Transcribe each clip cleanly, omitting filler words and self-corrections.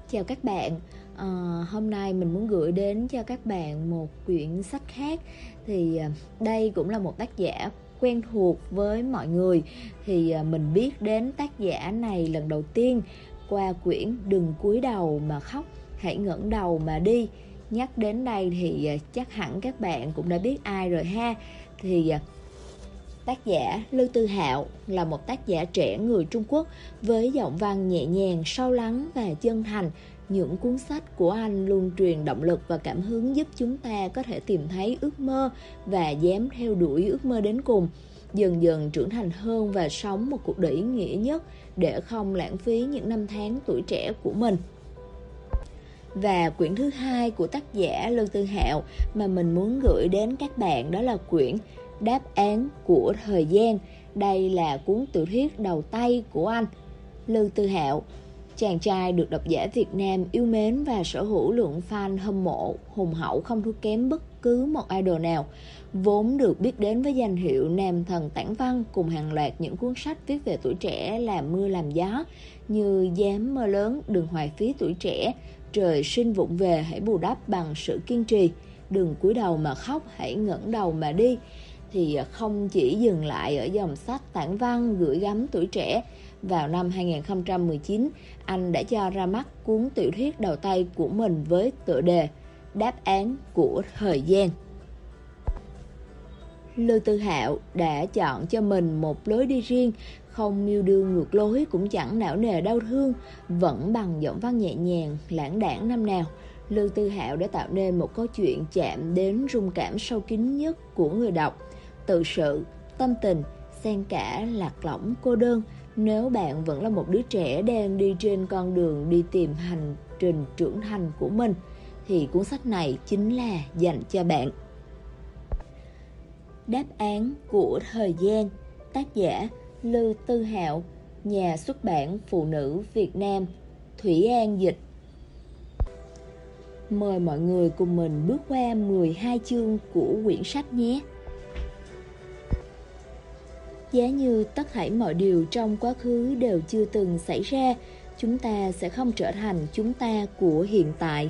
Chào các bạn, hôm nay mình muốn gửi đến cho các bạn một quyển sách khác. Đây cũng là một tác giả quen thuộc với mọi người. Mình biết đến tác giả này lần đầu tiên qua quyển Đừng cúi đầu mà khóc, hãy ngẩng đầu mà đi. Nhắc đến đây thì chắc hẳn các bạn cũng đã biết ai rồi ha. Tác giả Lưu Tư Hạo là một tác giả trẻ người Trung Quốc với giọng văn nhẹ nhàng, sâu lắng và chân thành. Những cuốn sách của anh luôn truyền động lực và cảm hứng giúp chúng ta có thể tìm thấy ước mơ và dám theo đuổi ước mơ đến cùng, dần dần trưởng thành hơn và sống một cuộc đời ý nghĩa nhất để không lãng phí những năm tháng tuổi trẻ của mình. Và quyển thứ hai của tác giả Lưu Tư Hạo mà mình muốn gửi đến các bạn đó là quyển Đáp án của thời gian. Đây là cuốn tiểu thuyết đầu tay của anh, Lưu Tư Hạo, chàng trai được độc giả Việt Nam yêu mến và sở hữu lượng fan hâm mộ hùng hậu không thua kém bất cứ một idol nào. Vốn được biết đến với danh hiệu nam thần tản văn cùng hàng loạt những cuốn sách viết về tuổi trẻ làm mưa làm gió như Dám mơ lớn, Đừng hoài phí tuổi trẻ, Trời sinh vụng về, hãy bù đắp bằng sự kiên trì, Đừng cúi đầu mà khóc, hãy ngẩng đầu mà đi. Không chỉ dừng lại ở dòng sách tản văn gửi gắm tuổi trẻ. Vào năm 2019, anh đã cho ra mắt cuốn tiểu thuyết đầu tay của mình với tựa đề Đáp án của thời gian. Lưu Tư Hạo đã chọn cho mình một lối đi riêng, không miêu đương ngược lối cũng chẳng não nề đau thương, vẫn bằng giọng văn nhẹ nhàng, lãng đãng năm nào. Lưu Tư Hạo đã tạo nên một câu chuyện chạm đến rung cảm sâu kín nhất của người đọc, tự sự, tâm tình, xen cả lạc lõng cô đơn. Nếu bạn vẫn là một đứa trẻ đang đi trên con đường đi tìm hành trình trưởng thành của mình, thì cuốn sách này chính là dành cho bạn. Đáp án của thời gian, tác giả Lưu Tư Hạo, nhà xuất bản Phụ nữ Việt Nam, Thủy An dịch. Mời mọi người cùng mình bước qua 12 chương của quyển sách nhé. Giá như tất thảy mọi điều trong quá khứ đều chưa từng xảy ra, chúng ta sẽ không trở thành chúng ta của hiện tại.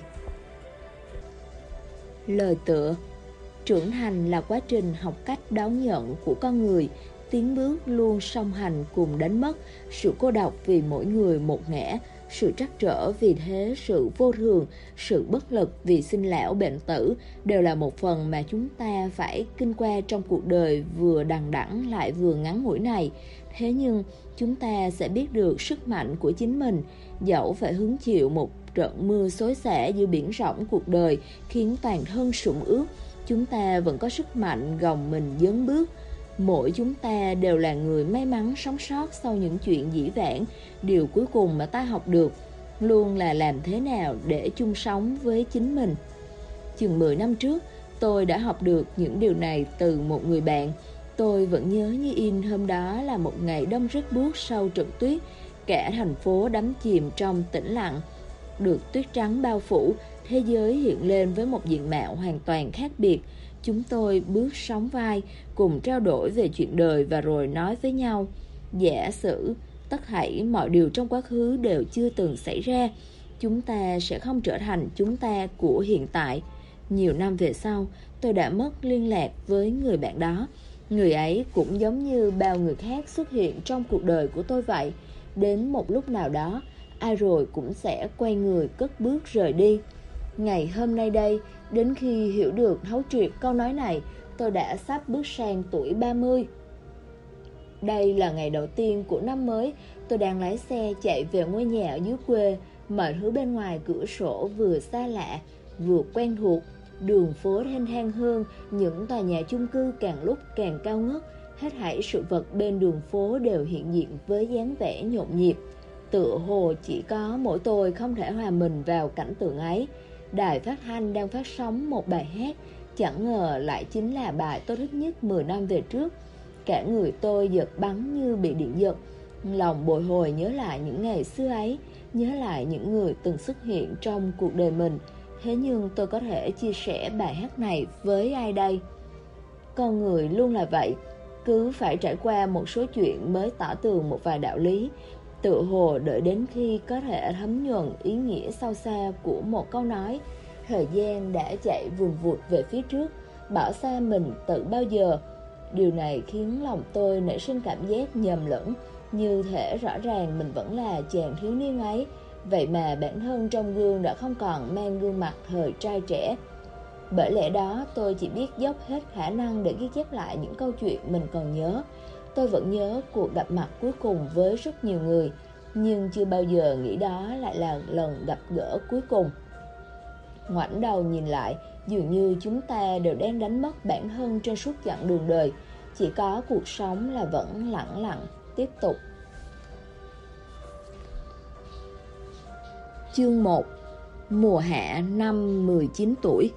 Lời tựa: trưởng thành là quá trình học cách đón nhận của con người, tiến bước luôn song hành cùng đánh mất, sự cô độc vì mỗi người một ngã, sự trắc trở vì thế sự vô thường, sự bất lực vì sinh lão bệnh tử đều là một phần mà chúng ta phải kinh qua trong cuộc đời vừa đằng đẵng lại vừa ngắn ngủi này. Thế nhưng chúng ta sẽ biết được sức mạnh của chính mình, dẫu phải hứng chịu một trận mưa xối xả giữa biển rộng cuộc đời khiến toàn thân sũng ướt, chúng ta vẫn có sức mạnh gồng mình dấn bước. Mỗi chúng ta đều là người may mắn sống sót sau những chuyện dĩ vãng. Điều cuối cùng mà ta học được luôn là làm thế nào để chung sống với chính mình. Chừng 10 năm trước, tôi đã học được những điều này từ một người bạn. Tôi vẫn nhớ như in hôm đó là một ngày đông rất buốt sau trận tuyết. Cả thành phố đắm chìm trong tĩnh lặng. Được tuyết trắng bao phủ, thế giới hiện lên với một diện mạo hoàn toàn khác biệt. Chúng tôi bước sóng vai, cùng trao đổi về chuyện đời và rồi nói với nhau. Giả sử tất thảy mọi điều trong quá khứ đều chưa từng xảy ra, chúng ta sẽ không trở thành chúng ta của hiện tại. Nhiều năm về sau, tôi đã mất liên lạc với người bạn đó. Người ấy cũng giống như bao người khác xuất hiện trong cuộc đời của tôi vậy. Đến một lúc nào đó, ai rồi cũng sẽ quay người cất bước rời đi. Ngày hôm nay đây, đến khi hiểu được thấu triệt câu nói này, tôi đã sắp bước sang tuổi 30. Đây là ngày đầu tiên của năm mới, tôi đang lái xe chạy về ngôi nhà ở dưới quê. Mọi thứ bên ngoài cửa sổ vừa xa lạ, vừa quen thuộc. Đường phố thênh thang hơn, những tòa nhà chung cư càng lúc càng cao ngất. Hết thảy sự vật bên đường phố đều hiện diện với dáng vẻ nhộn nhịp. Tựa hồ chỉ có mỗi tôi không thể hòa mình vào cảnh tượng ấy. Đài phát thanh đang phát sóng một bài hát, chẳng ngờ lại chính là bài tôi thích nhất 10 năm về trước. Cả người tôi giật bắn như bị điện giật. Lòng bồi hồi nhớ lại những ngày xưa ấy, nhớ lại những người từng xuất hiện trong cuộc đời mình. Thế nhưng tôi có thể chia sẻ bài hát này với ai đây? Con người luôn là vậy, cứ phải trải qua một số chuyện mới tỏ tường một vài đạo lý. Tự hồ đợi đến khi có thể thấm nhuần ý nghĩa sâu xa của một câu nói. Thời gian đã chạy vùn vụt về phía trước, bỏ xa mình từ bao giờ. Điều này khiến lòng tôi nảy sinh cảm giác nhầm lẫn, như thể rõ ràng mình vẫn là chàng thiếu niên ấy. Vậy mà bản thân trong gương đã không còn mang gương mặt thời trai trẻ. Bởi lẽ đó tôi chỉ biết dốc hết khả năng để ghi chép lại những câu chuyện mình còn nhớ. Tôi vẫn nhớ cuộc gặp mặt cuối cùng với rất nhiều người, nhưng chưa bao giờ nghĩ đó lại là lần gặp gỡ cuối cùng. Ngoảnh đầu nhìn lại, dường như chúng ta đều đang đánh mất bản thân trên suốt chặng đường đời. Chỉ có cuộc sống là vẫn lặng lặng tiếp tục. Chương 1. Mùa hạ năm 19 tuổi.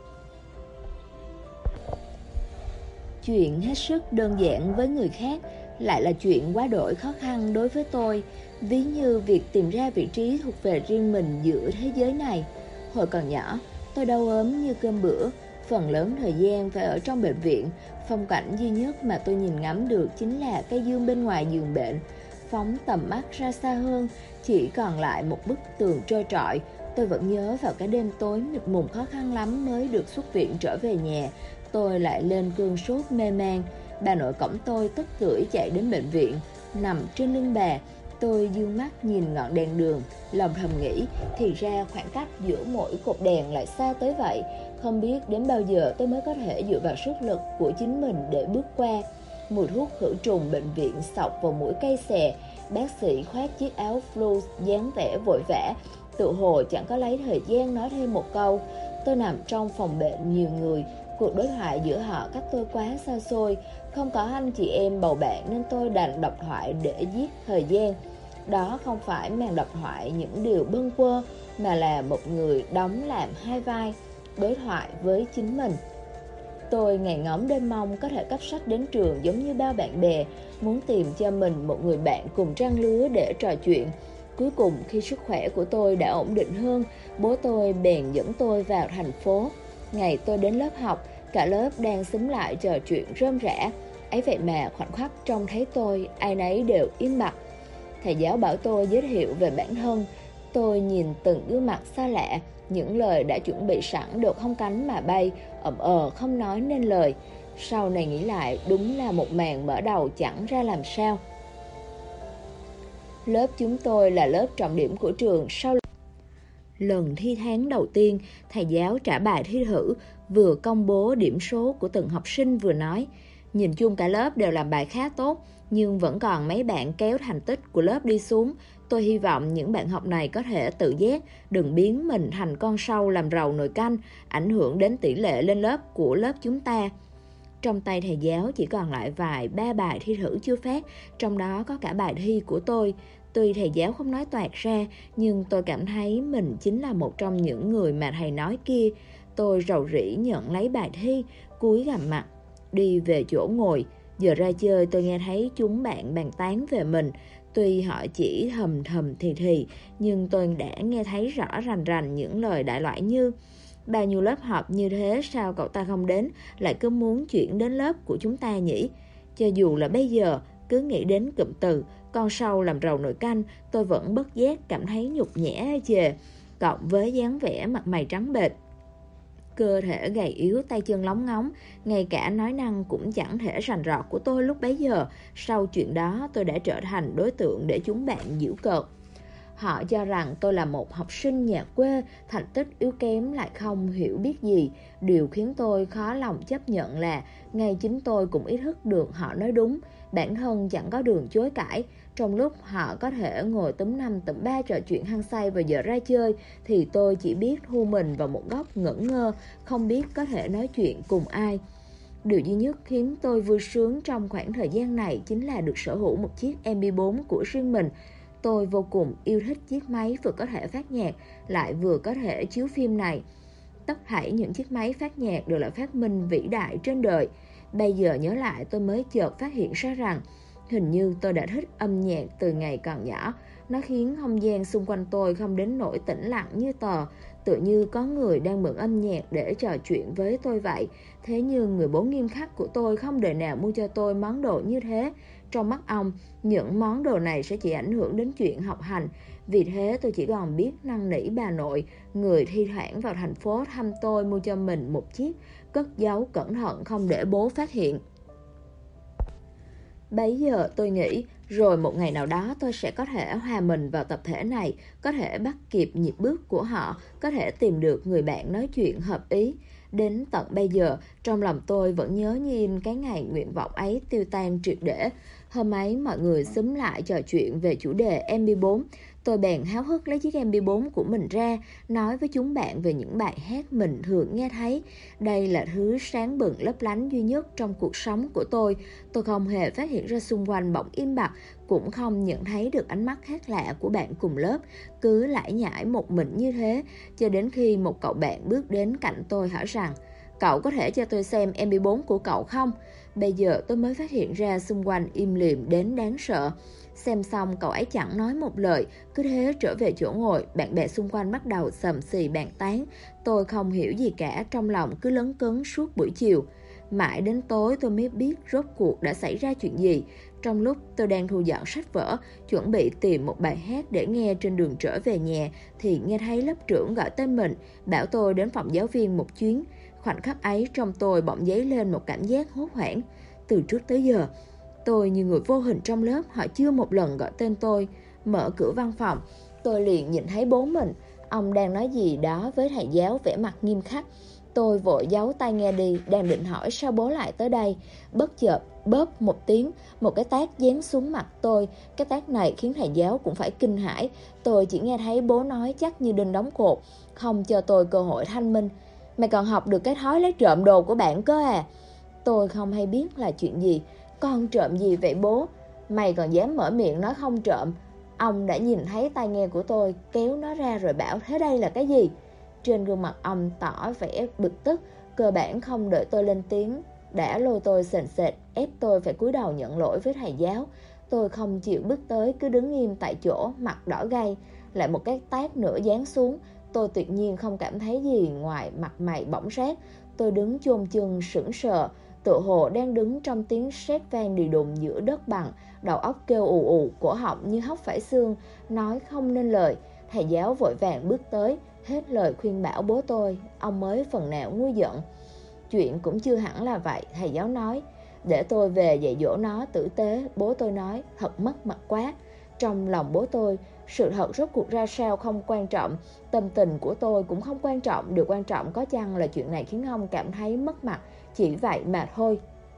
Chuyện hết sức đơn giản với người khác lại là chuyện quá đổi khó khăn đối với tôi, ví như việc tìm ra vị trí thuộc về riêng mình giữa thế giới này. Hồi còn nhỏ, tôi đau ốm như cơm bữa, phần lớn thời gian phải ở trong bệnh viện. Phong cảnh duy nhất mà tôi nhìn ngắm được chính là cây dương bên ngoài giường bệnh. Phóng tầm mắt ra xa hơn, chỉ còn lại một bức tường trơ trọi. Tôi vẫn nhớ vào cái đêm tối mịt mùng khó khăn lắm mới được xuất viện trở về nhà. Tôi lại lên cơn sốt mê man. Bà nội cõng tôi tức tưởi chạy đến bệnh viện. Nằm trên lưng bà, tôi dương mắt nhìn ngọn đèn đường, lòng thầm nghĩ, thì ra khoảng cách giữa mỗi cột đèn lại xa tới vậy. Không biết đến bao giờ tôi mới có thể dựa vào sức lực của chính mình để bước qua. Mùi thuốc khử trùng bệnh viện xộc vào mũi cay xè. Bác sĩ khoác chiếc áo blue dáng vẻ vội vã, tự hồ chẳng có lấy thời gian nói thêm một câu. Tôi nằm trong phòng bệnh nhiều người. Cuộc đối thoại giữa họ cách tôi quá xa xôi. Không có anh chị em bầu bạn nên tôi đành độc thoại để giết thời gian. Đó không phải màn độc thoại những điều bâng quơ, mà là một người đóng làm hai vai, đối thoại với chính mình. Tôi ngày ngóng đêm mong có thể cấp sách đến trường giống như bao bạn bè, muốn tìm cho mình một người bạn cùng trang lứa để trò chuyện. Cuối cùng khi sức khỏe của tôi đã ổn định hơn, bố tôi bèn dẫn tôi vào thành phố. Ngày tôi đến lớp học, cả lớp đang xúm lại trò chuyện rơm rả. Ấy vậy mà khoảnh khắc trông thấy tôi, ai nấy đều im mặt. Thầy giáo bảo tôi giới thiệu về bản thân. Tôi nhìn từng gương mặt xa lạ, những lời đã chuẩn bị sẵn đều không cánh mà bay, không nói nên lời. Sau này nghĩ lại, đúng là một màn mở đầu chẳng ra làm sao. Lớp chúng tôi là lớp trọng điểm của trường. Sau lần thi tháng đầu tiên, thầy giáo trả bài thi thử, vừa công bố điểm số của từng học sinh vừa nói, nhìn chung cả lớp đều làm bài khá tốt, nhưng vẫn còn mấy bạn kéo thành tích của lớp đi xuống. Tôi hy vọng những bạn học này có thể tự giác, đừng biến mình thành con sâu làm rầu nồi canh, ảnh hưởng đến tỷ lệ lên lớp của lớp chúng ta. Trong tay thầy giáo chỉ còn lại vài ba bài thi thử chưa phát, trong đó có cả bài thi của tôi. Tuy thầy giáo không nói toạc ra, nhưng tôi cảm thấy mình chính là một trong những người mà thầy nói kia. Tôi rầu rĩ nhận lấy bài thi, cúi gằm mặt, đi về chỗ ngồi. Giờ ra chơi tôi nghe thấy chúng bạn bàn tán về mình. Tuy họ chỉ thầm thầm thì, nhưng tôi đã nghe thấy rõ rành rành những lời đại loại như: bao nhiêu lớp học như thế sao cậu ta không đến, lại cứ muốn chuyển đến lớp của chúng ta nhỉ? Cho dù là bây giờ, cứ nghĩ đến cụm từ con sâu làm rầu nồi canh, tôi vẫn bất giác cảm thấy nhục nhã chề. Cộng với dáng vẻ mặt mày trắng bệch, cơ thể gầy yếu, tay chân lóng ngóng, ngay cả nói năng cũng chẳng thể rành rọt của tôi lúc bấy giờ. Sau chuyện đó tôi đã trở thành đối tượng để chúng bạn giễu cợt. Họ cho rằng tôi là một học sinh nhà quê, thành tích yếu kém lại không hiểu biết gì. Điều khiến tôi khó lòng chấp nhận là ngay chính tôi cũng ý thức được họ nói đúng. Bản thân chẳng có đường chối cãi. Trong lúc họ có thể ngồi túm năm tụm ba trò chuyện hăng say vào giờ ra chơi, thì tôi chỉ biết thu mình vào một góc ngẩn ngơ, không biết có thể nói chuyện cùng ai. Điều duy nhất khiến tôi vui sướng trong khoảng thời gian này chính là được sở hữu một chiếc MP4 của riêng mình. Tôi vô cùng yêu thích chiếc máy vừa có thể phát nhạc, lại vừa có thể chiếu phim này. Tất thảy những chiếc máy phát nhạc đều là phát minh vĩ đại trên đời. Bây giờ nhớ lại tôi mới chợt phát hiện ra rằng hình như tôi đã thích âm nhạc từ ngày còn nhỏ. Nó khiến không gian xung quanh tôi không đến nỗi tĩnh lặng như tờ, tự như có người đang mượn âm nhạc để trò chuyện với tôi vậy. Thế nhưng người bố nghiêm khắc của tôi không đời nào mua cho tôi món đồ như thế. Trong mắt ông, những món đồ này sẽ chỉ ảnh hưởng đến chuyện học hành. Vì thế tôi chỉ còn biết năn nỉ bà nội, người thi thoảng vào thành phố thăm tôi, mua cho mình một chiếc, cất giấu cẩn thận không để bố phát hiện. Bấy giờ tôi nghĩ, rồi một ngày nào đó tôi sẽ có thể hòa mình vào tập thể này, có thể bắt kịp nhịp bước của họ, có thể tìm được người bạn nói chuyện hợp ý. Đến tận bây giờ, trong lòng tôi vẫn nhớ như in cái ngày nguyện vọng ấy tiêu tan triệt để. Hôm ấy mọi người xúm lại trò chuyện về chủ đề MP4. Tôi bèn háo hức lấy chiếc MP4 của mình ra, nói với chúng bạn về những bài hát mình thường nghe thấy. Đây là thứ sáng bừng lấp lánh duy nhất trong cuộc sống của tôi. Tôi không hề phát hiện ra xung quanh bỗng im bặt, cũng không nhận thấy được ánh mắt khác lạ của bạn cùng lớp, cứ lải nhải một mình như thế, cho đến khi một cậu bạn bước đến cạnh tôi hỏi rằng: "Cậu có thể cho tôi xem MP4 của cậu không?" Bây giờ tôi mới phát hiện ra xung quanh im lìm đến đáng sợ. Xem xong cậu ấy chẳng nói một lời, cứ thế trở về chỗ ngồi. Bạn bè xung quanh bắt đầu xầm xì bàn tán. Tôi không hiểu gì cả, trong lòng cứ lấn cấn suốt buổi chiều. Mãi đến tối tôi mới biết rốt cuộc đã xảy ra chuyện gì. Trong lúc tôi đang thu dọn sách vở, chuẩn bị tìm một bài hát để nghe trên đường trở về nhà, thì nghe thấy lớp trưởng gọi tên mình, bảo tôi đến phòng giáo viên một chuyến. Khoảnh khắc ấy trong tôi bỗng dấy lên một cảm giác hốt hoảng. Từ trước tới giờ, tôi như người vô hình trong lớp, họ chưa một lần gọi tên tôi. Mở cửa văn phòng, tôi liền nhìn thấy bố mình. Ông đang nói gì đó với thầy giáo vẻ mặt nghiêm khắc. Tôi vội giấu tai nghe đi, đang định hỏi sao bố lại tới đây. Bất chợt, bóp một tiếng, một cái tát giáng xuống mặt tôi. Cái tát này khiến thầy giáo cũng phải kinh hãi. Tôi chỉ nghe thấy bố nói chắc như đinh đóng cột, không cho tôi cơ hội thanh minh: "Mày còn học được cái thói lấy trộm đồ của bạn cơ à?" Tôi không hay biết là chuyện gì. "Con trộm gì vậy bố?" "Mày còn dám mở miệng nói không trộm." Ông đã nhìn thấy tai nghe của tôi, kéo nó ra rồi bảo: "Thế đây là cái gì?" Trên gương mặt ông tỏ vẻ bực tức, cơ bản không đợi tôi lên tiếng đã lôi tôi sền sệt, ép tôi phải cúi đầu nhận lỗi với thầy giáo. Tôi không chịu bước tới, cứ đứng im tại chỗ, mặt đỏ gay. Lại một cái tát nữa giáng xuống. Tôi tuyệt nhiên không cảm thấy gì ngoài mặt mày bỏng rát. Tôi đứng chôn chân sững sờ, tựa hồ đang đứng trong tiếng sét vang đì đùng giữa đất bằng. Đầu óc kêu ù ù, cổ họng như hốc phải xương, nói không nên lời. Thầy giáo vội vàng bước tới, hết lời khuyên bảo bố tôi, ông mới phần nào nguôi giận. Chuyện cũng chưa hẳn là vậy, thầy giáo nói. Để tôi về dạy dỗ nó tử tế, bố tôi nói, thật mất mặt quá. Trong lòng bố tôi, sự thật rốt cuộc ra sao không quan trọng, tâm tình của tôi cũng không quan trọng. Điều quan trọng có chăng là chuyện này khiến ông cảm thấy mất mặt, chỉ vậy mà thôi.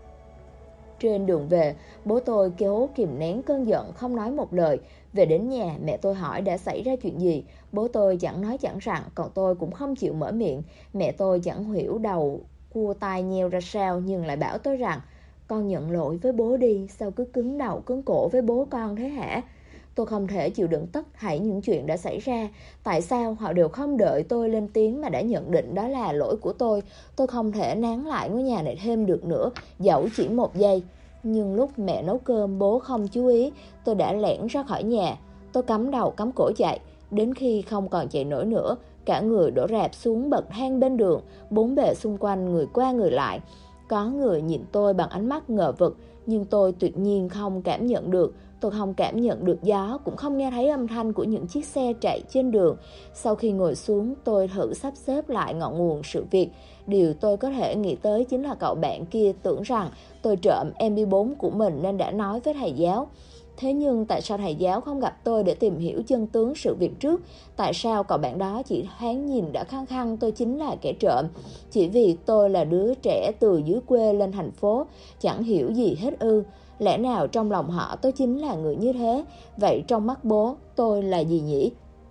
Trên đường về, bố tôi cố kìm nén cơn giận, không nói một lời. Về đến nhà, mẹ tôi hỏi đã xảy ra chuyện gì. Bố tôi chẳng nói chẳng rằng, còn tôi cũng không chịu mở miệng. Mẹ tôi chẳng hiểu đầu cua tai nheo ra sao, nhưng lại bảo tôi rằng: "Con nhận lỗi với bố đi, sao cứ cứng đầu cứng cổ với bố con thế hả?" Tôi không thể chịu đựng tất thảy những chuyện đã xảy ra. Tại sao họ đều không đợi tôi lên tiếng mà đã nhận định đó là lỗi của tôi? Tôi không thể nán lại ngôi nhà này thêm được nữa, dẫu chỉ một giây. Nhưng lúc mẹ nấu cơm, bố không chú ý, tôi đã lẻn ra khỏi nhà. Tôi cắm đầu cắm cổ chạy, đến khi không còn chạy nổi nữa, cả người đổ rạp xuống bậc thang bên đường. Bốn bề xung quanh người qua người lại. Có người nhìn tôi bằng ánh mắt ngờ vực, nhưng tôi tuyệt nhiên không cảm nhận được. Tôi không cảm nhận được gió, cũng không nghe thấy âm thanh của những chiếc xe chạy trên đường. Sau khi ngồi xuống, tôi thử sắp xếp lại ngọn nguồn sự việc. Điều tôi có thể nghĩ tới chính là cậu bạn kia tưởng rằng tôi trộm MP4 của mình nên đã nói với thầy giáo. Thế nhưng tại sao thầy giáo không gặp tôi để tìm hiểu chân tướng sự việc trước? Tại sao cậu bạn đó chỉ thoáng nhìn đã khăng khăng tôi chính là kẻ trộm? Chỉ vì tôi là đứa trẻ từ dưới quê lên thành phố, chẳng hiểu gì hết ư? Lẽ nào trong lòng họ tôi chính là người như thế? Vậy trong mắt bố tôi là gì nhỉ?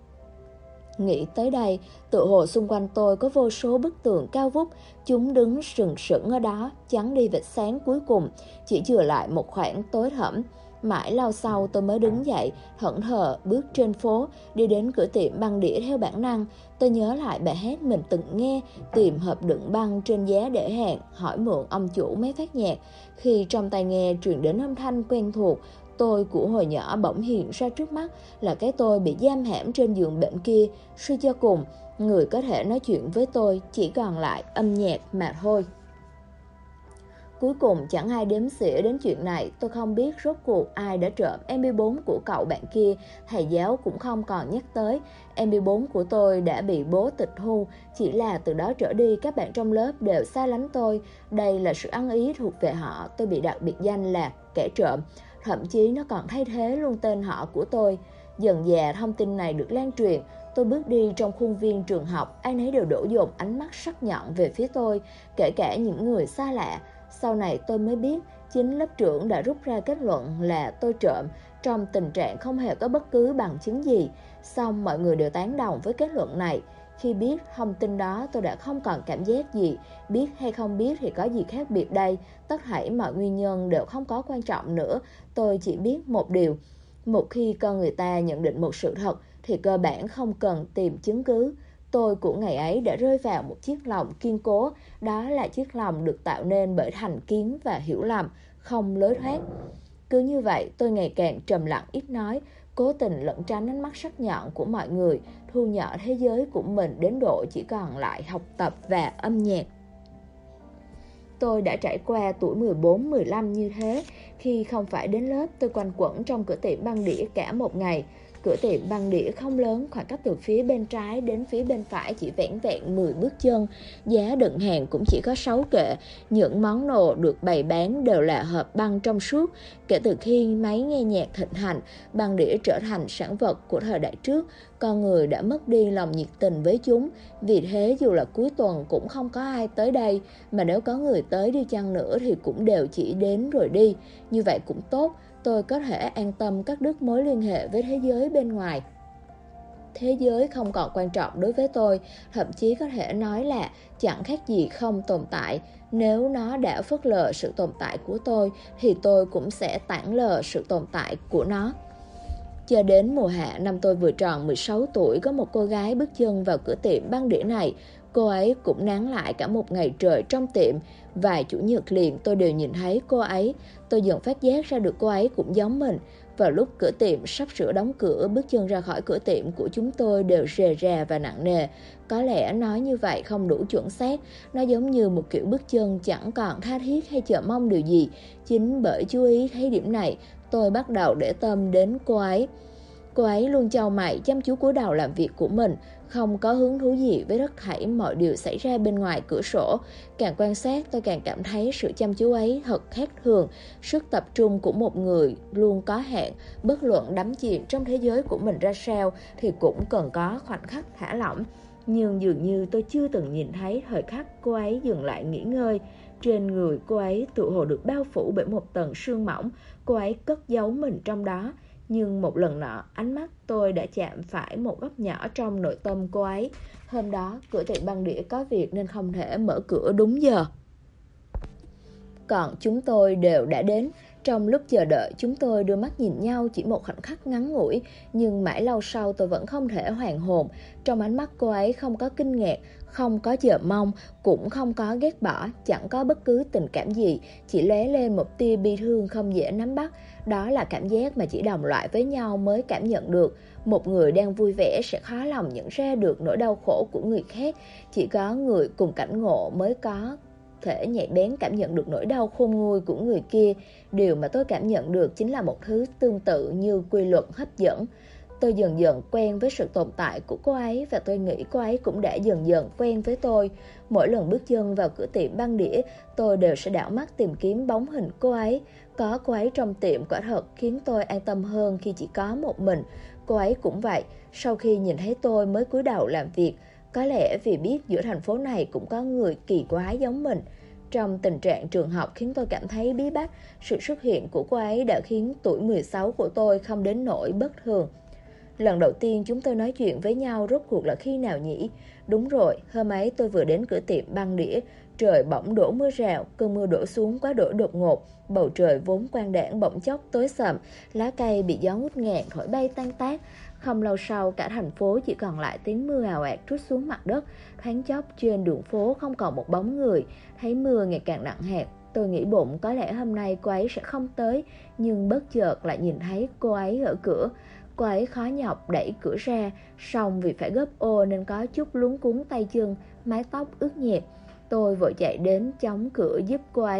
Nghĩ tới đây, tựa hồ xung quanh tôi có vô số bức tường cao vút. Chúng đứng sừng sững ở đó, chắn đi vệt sáng cuối cùng, chỉ chừa lại một khoảng tối thẫm. Mãi lâu sau tôi mới đứng dậy, thẫn thờ bước trên phố, đi đến cửa tiệm băng đĩa theo bản năng. Tôi nhớ lại bài hát mình từng nghe, tìm hộp đựng băng trên giá để hàng, hỏi mượn ông chủ mấy phát nhạc. Khi trong tai nghe truyền đến âm thanh quen thuộc, tôi của hồi nhỏ bỗng hiện ra trước mắt là cái tôi bị giam hãm trên giường bệnh kia. Suy cho cùng, người có thể nói chuyện với tôi chỉ còn lại âm nhạc mà thôi. Cuối cùng chẳng ai đếm xỉa đến chuyện này. Tôi không biết rốt cuộc ai đã trộm MP4 của cậu bạn kia. Thầy giáo cũng không còn nhắc tới. MP4 của tôi đã bị bố tịch thu. Chỉ là từ đó trở đi các bạn trong lớp đều xa lánh tôi. Đây là sự ăn ý thuộc về họ. Tôi bị đặt biệt danh là kẻ trộm. Thậm chí nó còn thay thế luôn tên họ của tôi. Dần dà thông tin này được lan truyền. Tôi bước đi trong khuôn viên trường học, ai nấy đều đổ dồn ánh mắt sắc nhọn về phía tôi, kể cả những người xa lạ. Sau này tôi mới biết, chính lớp trưởng đã rút ra kết luận là tôi trộm, trong tình trạng không hề có bất cứ bằng chứng gì. Song mọi người đều tán đồng với kết luận này. Khi biết thông tin đó tôi đã không còn cảm giác gì, biết hay không biết thì có gì khác biệt đây, tất thảy mọi nguyên nhân đều không có quan trọng nữa. Tôi chỉ biết một điều, một khi con người ta nhận định một sự thật thì cơ bản không cần tìm chứng cứ. Tôi của ngày ấy đã rơi vào một chiếc lòng kiên cố, đó là chiếc lòng được tạo nên bởi thành kiến và hiểu lầm, không lối thoát. Cứ như vậy tôi ngày càng trầm lặng ít nói, cố tình lẩn tránh ánh mắt sắc nhọn của mọi người, thu nhỏ thế giới của mình đến độ chỉ còn lại học tập và âm nhạc. Tôi đã trải qua tuổi 14-15 như thế. Khi không phải đến lớp, tôi quanh quẩn trong cửa tiệm băng đĩa cả một ngày. Cửa tiệm băng đĩa không lớn, khoảng cách từ phía bên trái đến phía bên phải chỉ vẻn vẹn 10 bước chân. Giá đựng hàng cũng chỉ có 6 kệ. Những món đồ được bày bán đều là hộp băng trong suốt. Kể từ khi máy nghe nhạc thịnh hành, băng đĩa trở thành sản vật của thời đại trước, con người đã mất đi lòng nhiệt tình với chúng. Vì thế dù là cuối tuần cũng không có ai tới đây, mà nếu có người tới đi chăng nữa thì cũng đều chỉ đến rồi đi. Như vậy cũng tốt, tôi có thể an tâm cắt đứt mối liên hệ với thế giới bên ngoài. Thế giới không còn quan trọng đối với tôi, thậm chí có thể nói là chẳng khác gì không tồn tại. Nếu nó đã phớt lờ sự tồn tại của tôi thì tôi cũng sẽ tản lờ sự tồn tại của nó. Cho đến mùa hạ năm tôi vừa tròn 16 tuổi, có một cô gái bước chân vào cửa tiệm băng đĩa này. Cô ấy cũng nán lại cả một ngày trời trong tiệm. Vài chủ nhật liền tôi đều nhìn thấy cô ấy. Tôi dần phát giác ra được cô ấy cũng giống mình. Vào lúc cửa tiệm sắp sửa đóng cửa, bước chân ra khỏi cửa tiệm của chúng tôi đều rề rà và nặng nề. Có lẽ nói như vậy không đủ chuẩn xác. Nó giống như một kiểu bước chân chẳng còn tha thiết hay chờ mong điều gì. Chính bởi chú ý thấy điểm này, tôi bắt đầu để tâm đến cô ấy. Cô ấy luôn chau mày chăm chú cúi đầu làm việc của mình, không có hứng thú gì với tất thảy mọi điều xảy ra bên ngoài cửa sổ. Càng quan sát tôi càng cảm thấy sự chăm chú ấy thật khác thường. Sức tập trung của một người luôn có hạn, bất luận đắm chìm trong thế giới của mình ra sao thì cũng cần có khoảnh khắc thả lỏng. Nhưng dường như tôi chưa từng nhìn thấy thời khắc cô ấy dừng lại nghỉ ngơi. Trên người cô ấy tự hồ được bao phủ bởi một tầng sương mỏng, cô ấy cất giấu mình trong đó. Nhưng một lần nọ, ánh mắt tôi đã chạm phải một góc nhỏ trong nội tâm cô ấy. Hôm đó, cửa tiệm băng đĩa có việc nên không thể mở cửa đúng giờ. Còn chúng tôi đều đã đến. Trong lúc chờ đợi, chúng tôi đưa mắt nhìn nhau chỉ một khoảnh khắc ngắn ngủi. Nhưng mãi lâu sau tôi vẫn không thể hoàn hồn. Trong ánh mắt cô ấy không có kinh ngạc, không có chờ mong, cũng không có ghét bỏ, chẳng có bất cứ tình cảm gì. Chỉ lóe lên một tia bi thương không dễ nắm bắt. Đó là cảm giác mà chỉ đồng loại với nhau mới cảm nhận được. Một người đang vui vẻ sẽ khó lòng nhận ra được nỗi đau khổ của người khác. Chỉ có người cùng cảnh ngộ mới có thể nhạy bén cảm nhận được nỗi đau khôn nguôi của người kia. Điều mà tôi cảm nhận được chính là một thứ tương tự như quy luật hấp dẫn. Tôi dần dần quen với sự tồn tại của cô ấy và tôi nghĩ cô ấy cũng đã dần dần quen với tôi. Mỗi lần bước chân vào cửa tiệm băng đĩa, tôi đều sẽ đảo mắt tìm kiếm bóng hình cô ấy. Có cô ấy trong tiệm quả thật khiến tôi an tâm hơn khi chỉ có một mình. Cô ấy cũng vậy, sau khi nhìn thấy tôi mới cúi đầu làm việc. Có lẽ vì biết giữa thành phố này cũng có người kỳ quái giống mình. Trong tình trạng trường học khiến tôi cảm thấy bí bách, sự xuất hiện của cô ấy đã khiến tuổi 16 của tôi không đến nỗi bất thường. Lần đầu tiên chúng tôi nói chuyện với nhau rốt cuộc là khi nào nhỉ? Đúng rồi, hôm ấy tôi vừa đến cửa tiệm băng đĩa. Trời bỗng đổ mưa rào, cơn mưa đổ xuống quá đỗi đột ngột. Bầu trời vốn quang đãng bỗng chốc tối sầm, lá cây bị gió ngút ngạt thổi bay tan tác. Không lâu sau cả thành phố chỉ còn lại tiếng mưa ào ạt trút xuống mặt đất. Thoáng chốc trên đường phố không còn một bóng người. Thấy mưa ngày càng nặng hạt, tôi nghĩ bụng có lẽ hôm nay cô ấy sẽ không tới. Nhưng bất chợt lại nhìn thấy cô ấy ở cửa. Cô ấy khó nhọc đẩy cửa ra, song vì phải gấp ô nên có chút luống cuống tay chân, mái tóc ướt nhẹp. Tôi vội chạy đến chống cửa giúp cô ấy.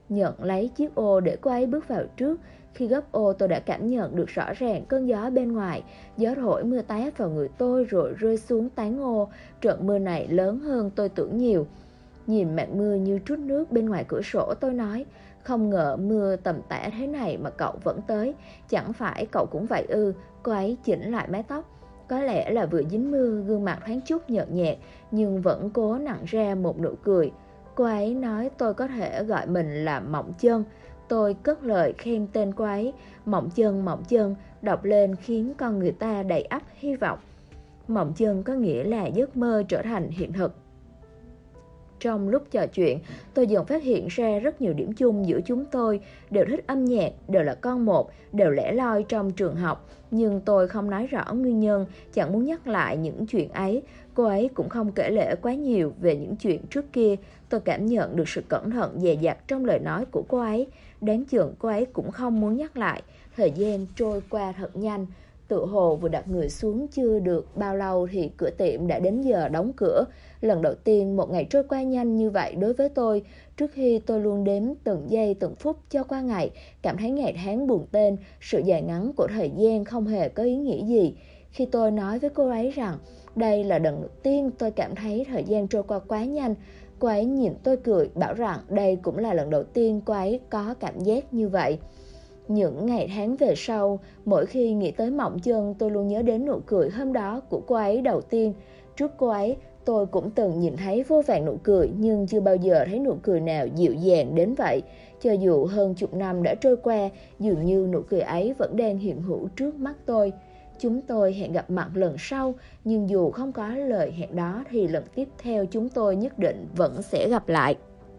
nhận lấy chiếc ô để cô ấy bước vào trước. Khi gấp ô, tôi đã cảm nhận được rõ ràng cơn gió bên ngoài. Gió thổi mưa tát vào người tôi rồi rơi xuống tán ô. Trận mưa này lớn hơn tôi tưởng nhiều. Nhìn màn mưa như trút nước bên ngoài cửa sổ, tôi nói, không ngờ mưa tầm tã thế này mà cậu vẫn tới. Chẳng phải cậu cũng vậy ư? Cô ấy chỉnh lại mái tóc. Có lẽ là vừa dính mưa, gương mặt thoáng chút nhợt nhạt, nhưng vẫn cố nặn ra một nụ cười. Cô ấy nói tôi có thể gọi mình là Mộng Chân. Tôi cất lời khen tên cô ấy. Mộng Chân, đọc lên khiến con người ta đầy ắp hy vọng. Mộng Chân có nghĩa là giấc mơ trở thành hiện thực. Trong lúc trò chuyện, tôi dần phát hiện ra rất nhiều điểm chung giữa chúng tôi, đều thích âm nhạc, đều là con một, đều lẻ loi trong trường học. Nhưng tôi không nói rõ nguyên nhân, chẳng muốn nhắc lại những chuyện ấy. Cô ấy cũng không kể lể quá nhiều về những chuyện trước kia. Tôi cảm nhận được sự cẩn thận dè dặt trong lời nói của cô ấy. Đáng chừng cô ấy cũng không muốn nhắc lại. Thời gian trôi qua thật nhanh. Tự hồ vừa đặt người xuống chưa được bao lâu thì cửa tiệm đã đến giờ đóng cửa. Lần đầu tiên một ngày trôi qua nhanh như vậy đối với tôi. Trước khi tôi luôn đếm từng giây từng phút cho qua ngày, cảm thấy ngày tháng buồn tên, sự dài ngắn của thời gian không hề có ý nghĩa gì. Khi tôi nói với cô ấy rằng đây là lần đầu tiên tôi cảm thấy thời gian trôi qua quá nhanh, cô ấy nhìn tôi cười, bảo rằng đây cũng là lần đầu tiên cô ấy có cảm giác như vậy. Những ngày tháng về sau, mỗi khi nghĩ tới Mộng Chân, tôi luôn nhớ đến nụ cười hôm đó của cô ấy đầu tiên. Trước cô ấy, tôi cũng từng nhìn thấy vô vàn nụ cười, nhưng chưa bao giờ thấy nụ cười nào dịu dàng đến vậy. Cho dù hơn chục năm đã trôi qua, dường như nụ cười ấy vẫn đang hiện hữu trước mắt tôi. Chúng tôi hẹn gặp mặt lần sau, nhưng dù không có lời hẹn đó thì lần tiếp theo chúng tôi nhất định vẫn sẽ gặp lại.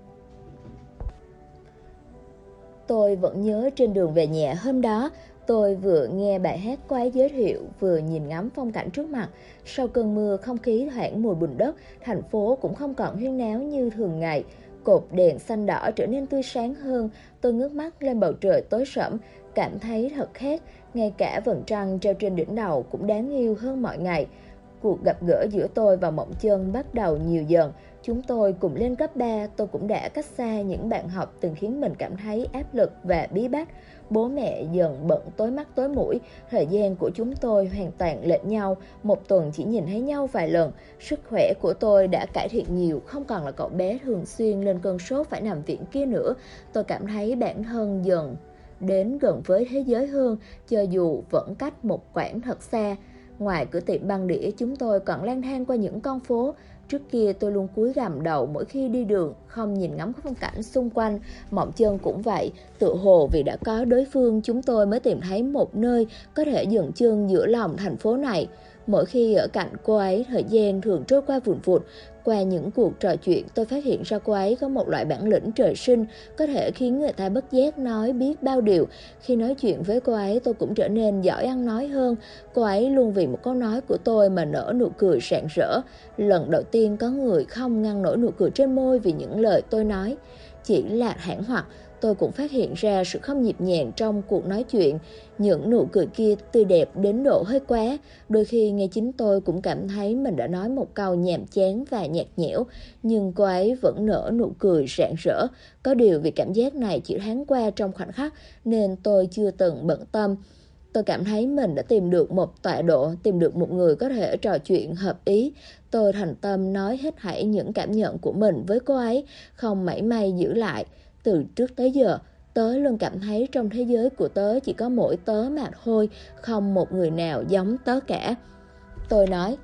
Tôi vẫn nhớ trên đường về nhà hôm đó, tôi vừa nghe bài hát cô ấy giới thiệu, vừa nhìn ngắm phong cảnh trước mặt. Sau cơn mưa, không khí thoảng mùi bùn đất, thành phố cũng không còn huyên náo như thường ngày. Cột đèn xanh đỏ trở nên tươi sáng hơn, tôi ngước mắt lên bầu trời tối sẫm, cảm thấy thật khác, ngay cả vầng trăng treo trên đỉnh đầu cũng đáng yêu hơn mọi ngày. Cuộc gặp gỡ giữa tôi và Mộng Chân bắt đầu nhiều dần. Chúng tôi cùng lên cấp 3, tôi cũng đã cách xa những bạn học từng khiến mình cảm thấy áp lực và bí bách. Bố mẹ dần bận tối mắt tối mũi, thời gian của chúng tôi hoàn toàn lệch nhau, một tuần chỉ nhìn thấy nhau vài lần. Sức khỏe của tôi đã cải thiện nhiều, không còn là cậu bé thường xuyên lên cơn sốt phải nằm viện kia nữa. Tôi cảm thấy bản thân dần đến gần với thế giới hơn, cho dù vẫn cách một quãng thật xa. Ngoài cửa tiệm băng đĩa, chúng tôi còn lang thang qua những con phố. Trước kia tôi luôn cúi gằm đầu mỗi khi đi đường, không nhìn ngắm phong cảnh xung quanh. Mộng Chân cũng vậy, tự hồ vì đã có đối phương, chúng tôi mới tìm thấy một nơi có thể dừng chân giữa lòng thành phố này. Mỗi khi ở cạnh cô ấy, thời gian thường trôi qua vùn vụt. Qua những cuộc trò chuyện, tôi phát hiện ra cô ấy có một loại bản lĩnh trời sinh, có thể khiến người ta bất giác nói biết bao điều. Khi nói chuyện với cô ấy, tôi cũng trở nên giỏi ăn nói hơn. Cô ấy luôn vì một câu nói của tôi mà nở nụ cười rạng rỡ. Lần đầu tiên có người không ngăn nổi nụ cười trên môi vì những lời tôi nói. Chỉ là thản hoặc, tôi cũng phát hiện ra sự không nhịp nhàng trong cuộc nói chuyện. Những nụ cười kia tươi đẹp đến độ hơi quá. Đôi khi ngay chính tôi cũng cảm thấy mình đã nói một câu nhàm chán và nhạt nhẽo, nhưng cô ấy vẫn nở nụ cười rạng rỡ. Có điều vì cảm giác này chỉ thoáng qua trong khoảnh khắc nên tôi chưa từng bận tâm. Tôi cảm thấy mình đã tìm được một tọa độ, tìm được một người có thể trò chuyện hợp ý. Tôi thành tâm nói hết thảy những cảm nhận của mình với cô ấy, không mảy may giữ lại. Từ trước tới giờ, tớ luôn cảm thấy trong thế giới của tớ chỉ có mỗi tớ mà thôi, không một người nào giống tớ cả. Tôi nói.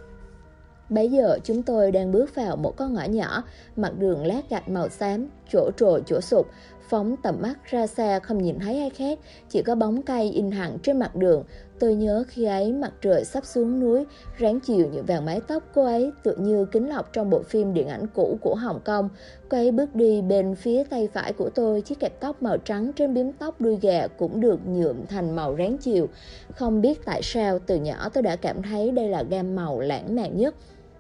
Bấy giờ chúng tôi đang bước vào một con ngõ nhỏ, mặt đường lát gạch màu xám, chỗ trồi chỗ sụp. Phóng tầm mắt ra xa không nhìn thấy ai khác, chỉ có bóng cây in hẳn trên mặt đường. Tôi nhớ khi ấy mặt trời sắp xuống núi, ráng chiều những vàng mái tóc cô ấy tựa như kính lọc trong bộ phim điện ảnh cũ của Hồng Kông. Cô ấy bước đi bên phía tay phải của tôi, chiếc kẹp tóc màu trắng trên bím tóc đuôi gà cũng được nhuộm thành màu ráng chiều. Không biết tại sao từ nhỏ tôi đã cảm thấy đây là gam màu lãng mạn nhất.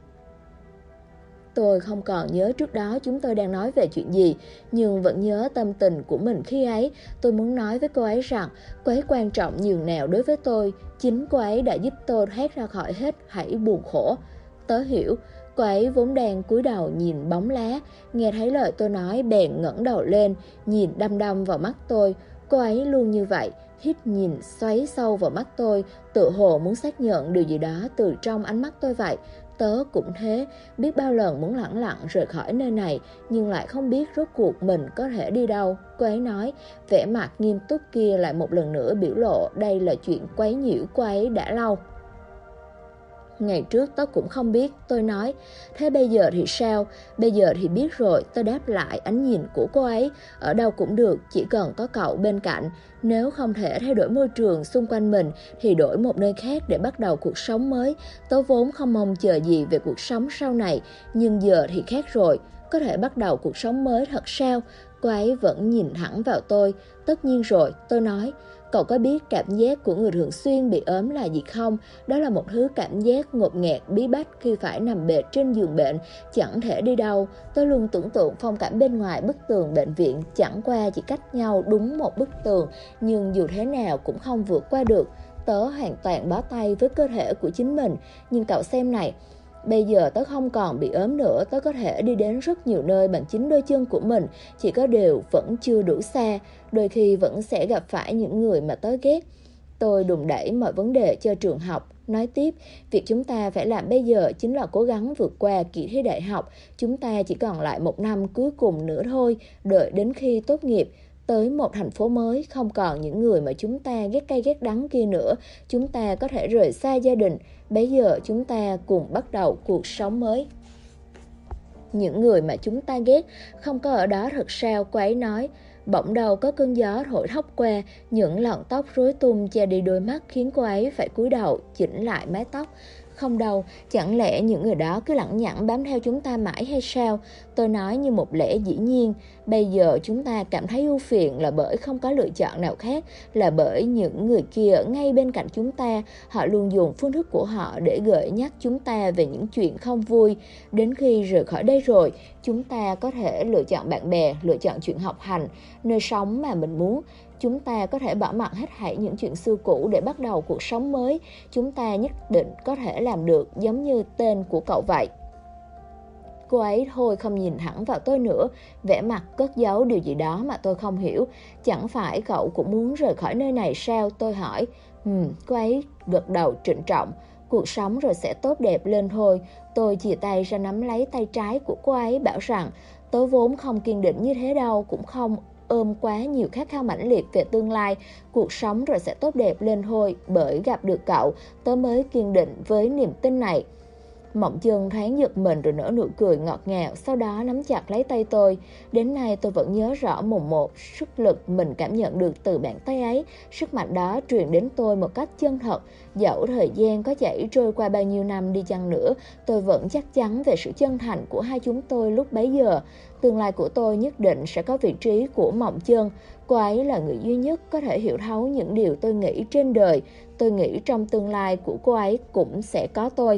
Tôi không còn nhớ trước đó chúng tôi đang nói về chuyện gì, nhưng vẫn nhớ tâm tình của mình khi ấy. Tôi muốn nói với cô ấy rằng cô ấy quan trọng nhường nào đối với tôi. Chính cô ấy đã giúp tôi thoát ra khỏi hết thảy buồn khổ. Tớ hiểu, Cô ấy vốn đang cúi đầu nhìn bóng lá, nghe thấy lời tôi nói bèn ngẩng đầu lên, nhìn đăm đăm vào mắt tôi. Cô ấy luôn như vậy, hít nhìn xoáy sâu vào mắt tôi, tự hồ muốn xác nhận điều gì đó từ trong ánh mắt tôi vậy. Tớ cũng thế, biết bao lần muốn lẳng lặng rời khỏi nơi này, nhưng lại không biết rốt cuộc mình có thể đi đâu. Cô ấy nói, vẻ mặt nghiêm túc kia lại một lần nữa biểu lộ đây là chuyện quấy nhiễu cô ấy đã lâu. Ngày trước tớ cũng không biết, tôi nói, thế bây giờ thì sao? Bây giờ thì biết rồi, tôi đáp lại ánh nhìn của cô ấy, ở đâu cũng được, chỉ cần có cậu bên cạnh. Nếu không thể thay đổi môi trường xung quanh mình thì đổi một nơi khác để bắt đầu cuộc sống mới. Tớ vốn không mong chờ gì về cuộc sống sau này, nhưng giờ thì khác rồi, có thể bắt đầu cuộc sống mới thật sao? Cô ấy vẫn nhìn thẳng vào tôi. Tất nhiên rồi, tôi nói. Cậu có biết cảm giác của người thường xuyên bị ốm là gì không? Đó là một thứ cảm giác ngột ngạt bí bách khi phải nằm bệt trên giường bệnh, chẳng thể đi đâu. Tôi luôn tưởng tượng phong cảnh bên ngoài bức tường bệnh viện, chẳng qua chỉ cách nhau đúng một bức tường, nhưng dù thế nào cũng không vượt qua được. Tớ hoàn toàn bó tay với cơ thể của chính mình, nhưng cậu xem này. Bây giờ tớ không còn bị ốm nữa, tớ có thể đi đến rất nhiều nơi bằng chính đôi chân của mình, chỉ có điều vẫn chưa đủ xa, đôi khi vẫn sẽ gặp phải những người mà tớ ghét. Tôi đùn đẩy mọi vấn đề cho trường học, nói tiếp, việc chúng ta phải làm bây giờ chính là cố gắng vượt qua kỳ thi đại học, chúng ta chỉ còn lại một năm cuối cùng nữa thôi, đợi đến khi tốt nghiệp. Tới một thành phố mới, không còn những người mà chúng ta ghét cay ghét đắng kia nữa, chúng ta có thể rời xa gia đình, bây giờ chúng ta cùng bắt đầu cuộc sống mới. Những người mà chúng ta ghét không có ở đó thật sao, cô ấy nói. Bỗng đầu có cơn gió thổi thốc qua, những lọn tóc rối tung che đi đôi mắt khiến cô ấy phải cúi đầu chỉnh lại mái tóc. Không đâu, chẳng lẽ những người đó cứ lẳng nhẳng bám theo chúng ta mãi hay sao? Tôi nói như một lẽ dĩ nhiên, bây giờ chúng ta cảm thấy ưu phiền là bởi không có lựa chọn nào khác, là bởi những người kia ở ngay bên cạnh chúng ta, họ luôn dùng phương thức của họ để gợi nhắc chúng ta về những chuyện không vui. Đến khi rời khỏi đây rồi, chúng ta có thể lựa chọn bạn bè, lựa chọn chuyện học hành, nơi sống mà mình muốn. Chúng ta có thể bỏ mặc hết thảy những chuyện xưa cũ để bắt đầu cuộc sống mới. Chúng ta nhất định có thể làm được, giống như tên của cậu vậy. Cô ấy thôi không nhìn thẳng vào tôi nữa, vẻ mặt cất giấu điều gì đó mà tôi không hiểu. Chẳng phải cậu cũng muốn rời khỏi nơi này sao? Tôi hỏi. Cô ấy gật đầu trịnh trọng. Cuộc sống rồi sẽ tốt đẹp lên thôi. Tôi chìa tay ra nắm lấy tay trái của cô ấy, bảo rằng tớ vốn không kiên định như thế đâu, cũng không ôm quá nhiều khát khao mãnh liệt về tương lai. Cuộc sống rồi sẽ tốt đẹp lên thôi, bởi gặp được cậu, tớ mới kiên định với niềm tin này. Mộng Chân thoáng giật mình rồi nở nụ cười ngọt ngào, sau đó nắm chặt lấy tay tôi. Đến nay tôi vẫn nhớ rõ mồn một sức lực mình cảm nhận được từ bàn tay ấy. Sức mạnh đó truyền đến tôi một cách chân thật. Dẫu thời gian có chảy trôi qua bao nhiêu năm đi chăng nữa, tôi vẫn chắc chắn về sự chân thành của hai chúng tôi lúc bấy giờ. Tương lai của tôi nhất định sẽ có vị trí của Mộng Chân. Cô ấy là người duy nhất có thể hiểu thấu những điều tôi nghĩ trên đời. Tôi nghĩ trong tương lai của cô ấy cũng sẽ có tôi.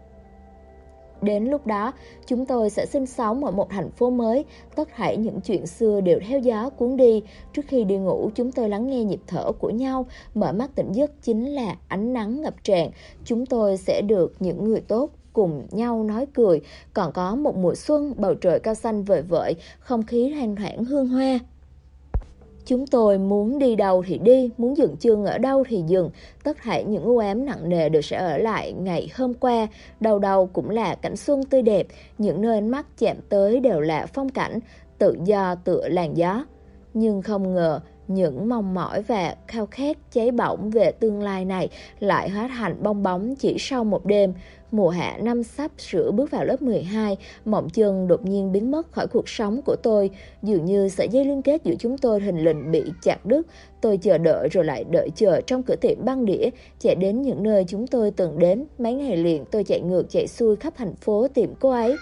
Đến lúc đó, chúng tôi sẽ sinh sống ở một thành phố mới, tất thảy những chuyện xưa đều theo gió cuốn đi. Trước khi đi ngủ, chúng tôi lắng nghe nhịp thở của nhau, mở mắt tỉnh giấc chính là ánh nắng ngập tràn. Chúng tôi sẽ được những người tốt cùng nhau nói cười, còn có một mùa xuân, bầu trời cao xanh vời vợi, không khí thoang thoảng hương hoa. Chúng tôi muốn đi đâu thì đi, muốn dừng chân ở đâu thì dừng. Tất thảy những u ám nặng nề đều sẽ ở lại ngày hôm qua. Đầu đầu cũng là cảnh xuân tươi đẹp. Những nơi ánh mắt chạm tới đều là phong cảnh, tự do tựa làn gió. Nhưng không ngờ, những mong mỏi và khao khát cháy bỏng về tương lai này lại hóa thành bong bóng chỉ sau một đêm. Mùa hạ năm sắp sửa bước vào lớp 12, Mộng Chân đột nhiên biến mất khỏi cuộc sống của tôi. Dường như sợi dây liên kết giữa chúng tôi thình lình bị chặt đứt. Tôi chờ đợi rồi lại đợi chờ trong cửa tiệm băng đĩa, chạy đến những nơi chúng tôi từng đến. Mấy ngày liền tôi chạy ngược chạy xuôi khắp thành phố tìm cô ấy.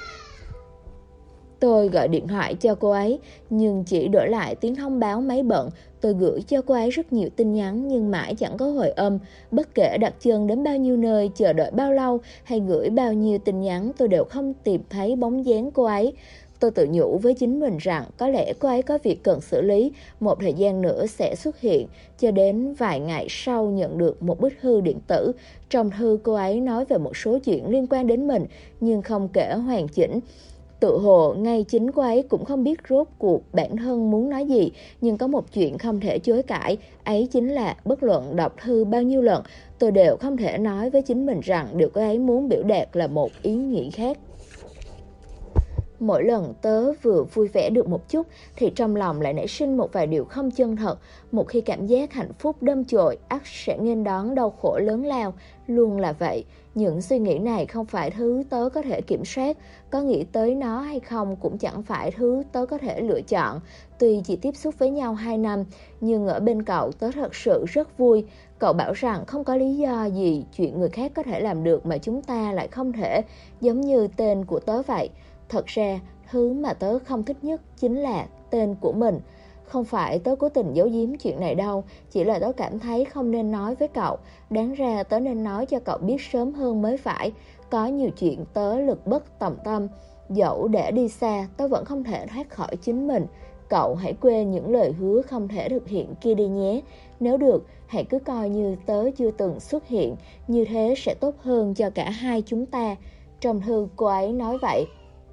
Tôi gọi điện thoại cho cô ấy, nhưng chỉ đổi lại tiếng thông báo máy bận. Tôi gửi cho cô ấy rất nhiều tin nhắn nhưng mãi chẳng có hồi âm. Bất kể đặt chân đến bao nhiêu nơi, chờ đợi bao lâu hay gửi bao nhiêu tin nhắn, tôi đều không tìm thấy bóng dáng cô ấy. Tôi tự nhủ với chính mình rằng có lẽ cô ấy có việc cần xử lý, một thời gian nữa sẽ xuất hiện, cho đến vài ngày sau nhận được một bức thư điện tử. Trong thư cô ấy nói về một số chuyện liên quan đến mình, nhưng không kể hoàn chỉnh. Tự hồ ngay chính cô ấy cũng không biết rốt cuộc bản thân muốn nói gì, nhưng có một chuyện không thể chối cãi, ấy chính là bất luận đọc thư bao nhiêu lần, tôi đều không thể nói với chính mình rằng điều cô ấy muốn biểu đạt là một ý nghĩ khác. Mỗi lần tớ vừa vui vẻ được một chút thì trong lòng lại nảy sinh một vài điều không chân thật. Một khi cảm giác hạnh phúc đâm chồi, ắt sẽ nghênh đón đau khổ lớn lao. Luôn là vậy. Những suy nghĩ này không phải thứ tớ có thể kiểm soát. Có nghĩ tới nó hay không cũng chẳng phải thứ tớ có thể lựa chọn. Tuy chỉ tiếp xúc với nhau 2 năm, nhưng ở bên cậu tớ thật sự rất vui. Cậu bảo rằng không có lý do gì chuyện người khác có thể làm được mà chúng ta lại không thể. Giống như tên của tớ vậy. Thật ra, thứ mà tớ không thích nhất chính là tên của mình. Không phải tớ cố tình giấu giếm chuyện này đâu, chỉ là tớ cảm thấy không nên nói với cậu. Đáng ra tớ nên nói cho cậu biết sớm hơn mới phải. Có nhiều chuyện tớ lực bất tòng tâm. Dẫu để đi xa, tớ vẫn không thể thoát khỏi chính mình. Cậu hãy quên những lời hứa không thể thực hiện kia đi nhé. Nếu được, hãy cứ coi như tớ chưa từng xuất hiện. Như thế sẽ tốt hơn cho cả hai chúng ta. Trong thư cô ấy nói vậy.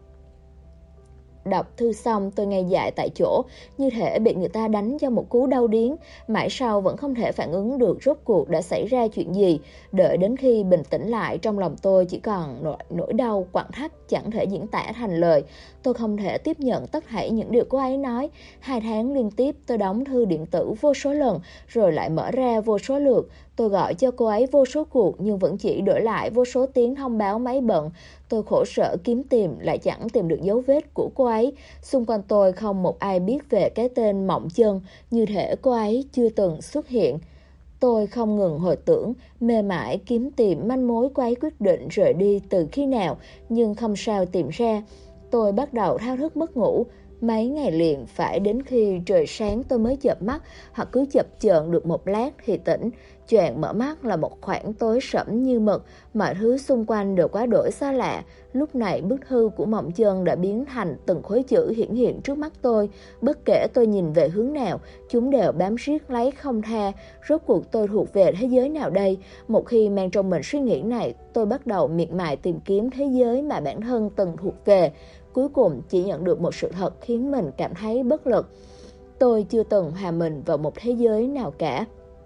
Đọc thư xong tôi ngây dại tại chỗ, như thể bị người ta đánh cho một cú đau điếng. Mãi sau vẫn không thể phản ứng được rốt cuộc đã xảy ra chuyện gì. Đợi đến khi bình tĩnh lại, trong lòng tôi chỉ còn nỗi đau quặn thắt chẳng thể diễn tả thành lời. Tôi không thể tiếp nhận tất thảy những điều cô ấy nói. 2 tháng liên tiếp tôi đóng thư điện tử vô số lần, rồi lại mở ra vô số lượt. Tôi gọi cho cô ấy vô số cuộc nhưng vẫn chỉ đổi lại vô số tiếng thông báo máy bận. Tôi khổ sở kiếm tìm lại chẳng tìm được dấu vết của cô ấy. Xung quanh tôi không một ai biết về cái tên Mộng Chân, như thể cô ấy chưa từng xuất hiện. Tôi không ngừng hồi tưởng, mê mải kiếm tìm manh mối cô ấy quyết định rời đi từ khi nào, nhưng không sao tìm ra. Tôi bắt đầu thao thức mất ngủ. Mấy ngày liền phải đến khi trời sáng tôi mới chợp mắt, hoặc cứ chập chờn được một lát thì tỉnh. Choàng mở mắt là một khoảng tối sẫm như mực, mọi thứ xung quanh đều quá đổi xa lạ. Lúc này bức thư của Mộng Chân đã biến thành từng khối chữ hiển hiện trước mắt tôi. Bất kể tôi nhìn về hướng nào, chúng đều bám riết lấy không tha. Rốt cuộc tôi thuộc về thế giới nào đây? Một khi mang trong mình suy nghĩ này, tôi bắt đầu miệt mài tìm kiếm thế giới mà bản thân từng thuộc về. Cuối cùng chỉ nhận được một sự thật khiến mình cảm thấy bất lực. Tôi chưa từng hòa mình vào một thế giới nào cả.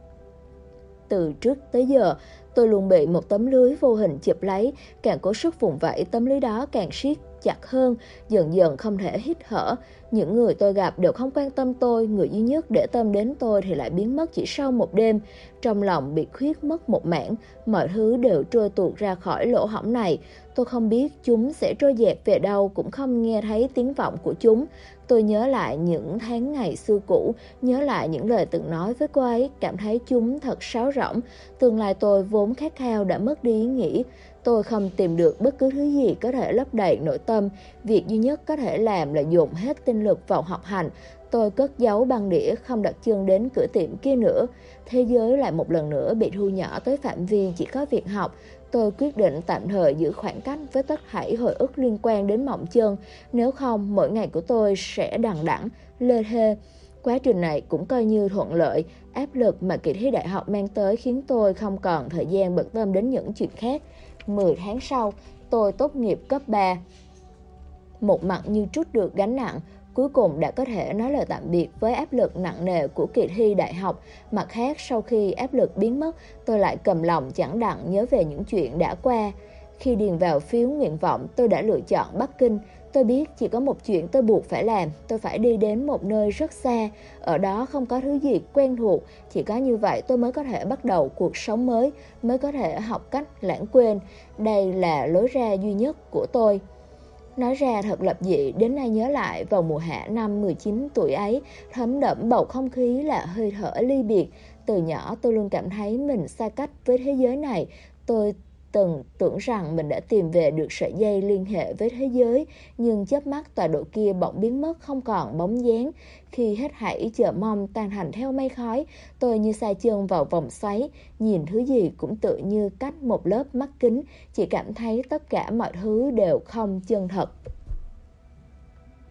Từ trước tới giờ, tôi luôn bị một tấm lưới vô hình chụp lấy, càng cố sức vùng vẫy tấm lưới đó càng siết chặt hơn, dần dần không thể hít thở. Những người tôi gặp đều không quan tâm tôi, người duy nhất để tâm đến tôi thì lại biến mất chỉ sau một đêm. Trong lòng bị khuyết mất một mảng, mọi thứ đều trôi tuột ra khỏi lỗ hổng này. Tôi không biết chúng sẽ trôi dạt về đâu, cũng không nghe thấy tiếng vọng của chúng. Tôi nhớ lại những tháng ngày xưa cũ, nhớ lại những lời từng nói với cô ấy, cảm thấy chúng thật sáo rỗng. Tương lai tôi vốn khát khao đã mất đi ý nghĩa. Tôi không tìm được bất cứ thứ gì có thể lấp đầy nội tâm. Việc duy nhất có thể làm là dồn hết tinh lực vào học hành. Tôi cất giấu băng đĩa, không đặt chân đến cửa tiệm kia nữa. Thế giới lại một lần nữa bị thu nhỏ tới phạm vi chỉ có việc học. Tôi quyết định tạm thời giữ khoảng cách với tất thảy hồi ức liên quan đến Mộng Chân. Nếu không, mỗi ngày của tôi sẽ đằng đẵng, lê thê. Quá trình này cũng coi như thuận lợi. Áp lực mà kỳ thi đại học mang tới khiến tôi không còn thời gian bận tâm đến những chuyện khác. 10 tháng sau, tôi tốt nghiệp cấp 3. Một mặt như trút được gánh nặng, cuối cùng đã có thể nói lời tạm biệt với áp lực nặng nề của kỳ thi đại học. Mặt khác, sau khi áp lực biến mất, tôi lại cầm lòng chẳng đặng nhớ về những chuyện đã qua. Khi điền vào phiếu nguyện vọng, tôi đã lựa chọn Bắc Kinh. Tôi biết chỉ có một chuyện tôi buộc phải làm, tôi phải đi đến một nơi rất xa, ở đó không có thứ gì quen thuộc, chỉ có như vậy tôi mới có thể bắt đầu cuộc sống mới, mới có thể học cách lãng quên. Đây là lối ra duy nhất của tôi. Nói ra thật lập dị, đến nay nhớ lại vào mùa hạ năm 19 tuổi ấy, thấm đẫm bầu không khí là hơi thở ly biệt. Từ nhỏ tôi luôn cảm thấy mình xa cách với thế giới này. Tôi từng tưởng rằng mình đã tìm về được sợi dây liên hệ với thế giới, nhưng chớp mắt tọa độ kia bỗng biến mất không còn bóng dáng. Khi hết thảy chờ mong tan thành theo mây khói, tôi như sa chân vào vòng xoáy, nhìn thứ gì cũng tự như cách một lớp mắt kính, chỉ cảm thấy tất cả mọi thứ đều không chân thật.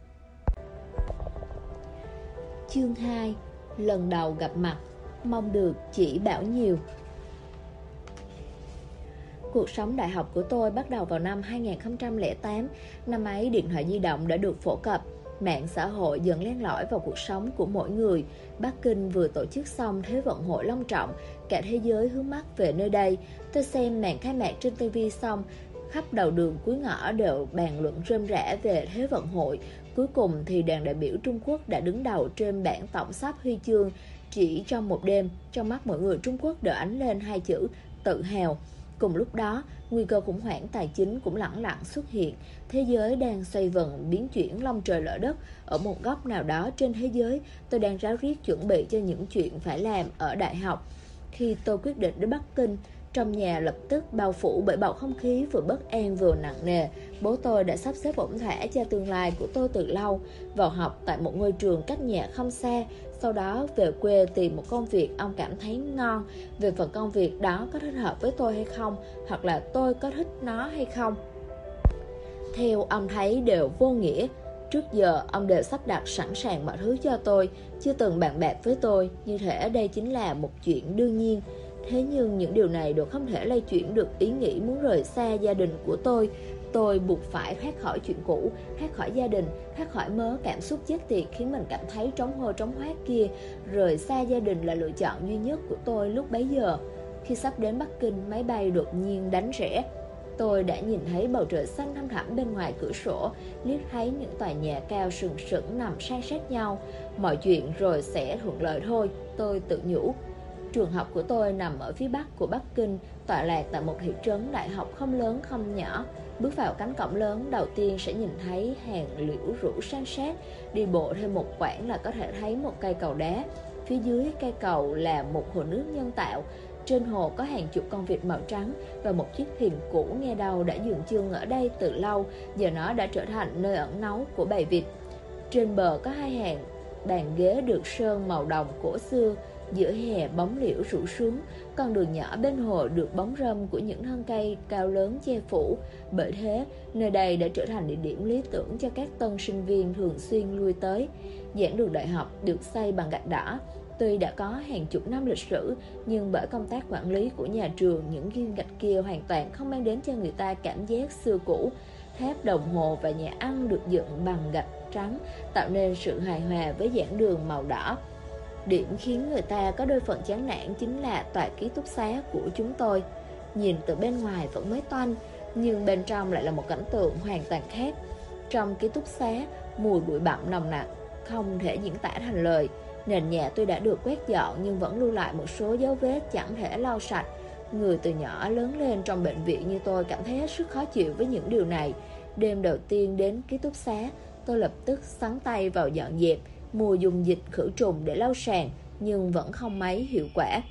Chương 2. Lần đầu gặp mặt, mong được chỉ bảo nhiều. Cuộc sống đại học của tôi bắt đầu vào năm 2008. Năm ấy điện thoại di động đã được phổ cập, mạng xã hội dần len lỏi vào cuộc sống của mỗi người. Bắc Kinh vừa tổ chức xong Thế vận hội long trọng, cả thế giới hướng mắt về nơi đây. Tôi xem màn khai mạc trên TV xong, khắp đầu đường cuối ngõ đều bàn luận rôm rả về Thế vận hội. Cuối cùng thì đoàn đại biểu Trung Quốc đã đứng đầu trên bảng tổng sắp huy chương. Chỉ trong một đêm, trong mắt mọi người Trung Quốc đều ánh lên hai chữ tự hào. Cùng lúc đó, nguy cơ khủng hoảng tài chính cũng lẳng lặng xuất hiện. Thế giới đang xoay vần biến chuyển long trời lở đất. Ở một góc nào đó trên thế giới, tôi đang ráo riết chuẩn bị cho những chuyện phải làm ở đại học. Khi tôi quyết định đến Bắc Kinh, trong nhà lập tức bao phủ bởi bầu không khí vừa bất an vừa nặng nề. Bố tôi đã sắp xếp ổn thỏa cho tương lai của tôi từ lâu. Vào học tại một ngôi trường cách nhà không xa, sau đó về quê tìm một công việc ông cảm thấy ngon. Về phần công việc đó có thích hợp với tôi hay không, hoặc là tôi có thích nó hay không, theo ông thấy đều vô nghĩa. Trước giờ ông đều sắp đặt sẵn sàng mọi thứ cho tôi, chưa từng bàn bạc với tôi, như thể đây chính là một chuyện đương nhiên. Thế nhưng những điều này đều không thể lay chuyển được ý nghĩ muốn rời xa gia đình của tôi. Tôi buộc phải thoát khỏi chuyện cũ, thoát khỏi gia đình, thoát khỏi mớ cảm xúc chết tiệt khiến mình cảm thấy trống hô trống hoác kia. Rời xa gia đình là lựa chọn duy nhất của tôi lúc bấy giờ. Khi sắp đến Bắc Kinh, máy bay đột nhiên đánh rẽ. Tôi đã nhìn thấy bầu trời xanh thăm thẳm bên ngoài cửa sổ, liếc thấy những tòa nhà cao sừng sững nằm san sát nhau. Mọi chuyện rồi sẽ thuận lợi thôi, tôi tự nhủ. Trường học của tôi nằm ở phía bắc của Bắc Kinh, tọa lạc tại một thị trấn đại học không lớn không nhỏ. Bước vào cánh cổng lớn, đầu tiên sẽ nhìn thấy hàng liễu rủ san sát. Đi bộ thêm một quãng là có thể thấy một cây cầu đá. Phía dưới cây cầu là một hồ nước nhân tạo. Trên hồ có hàng chục con vịt màu trắng và một chiếc thuyền cũ nghe đầu đã dừng chân ở đây từ lâu, giờ nó đã trở thành nơi ẩn náu của bầy vịt. Trên bờ có hai hàng bàn ghế được sơn màu đồng cổ xưa. Giữa hè bóng liễu rủ xuống, con đường nhỏ bên hồ được bóng râm của những thân cây cao lớn che phủ. Bởi thế, nơi đây đã trở thành địa điểm lý tưởng cho các tân sinh viên thường xuyên lui tới. Giảng đường đại học được xây bằng gạch đỏ. Tuy đã có hàng chục năm lịch sử, nhưng bởi công tác quản lý của nhà trường, những viên gạch kia hoàn toàn không mang đến cho người ta cảm giác xưa cũ. Tháp đồng hồ và nhà ăn được dựng bằng gạch trắng, tạo nên sự hài hòa với giảng đường màu đỏ. Điểm khiến người ta có đôi phần chán nản chính là tòa ký túc xá của chúng tôi. Nhìn từ bên ngoài vẫn mới toanh, nhưng bên trong lại là một cảnh tượng hoàn toàn khác. Trong ký túc xá, mùi bụi bặm nồng nặc, không thể diễn tả thành lời. Nền nhà tuy đã được quét dọn nhưng vẫn lưu lại một số dấu vết chẳng thể lau sạch. Người từ nhỏ lớn lên trong bệnh viện như tôi cảm thấy hết sức khó chịu với những điều này. Đêm đầu tiên đến ký túc xá, tôi lập tức xắn tay vào dọn dẹp, mua dùng dịch khử trùng để lau sàn, nhưng vẫn không mấy hiệu quả.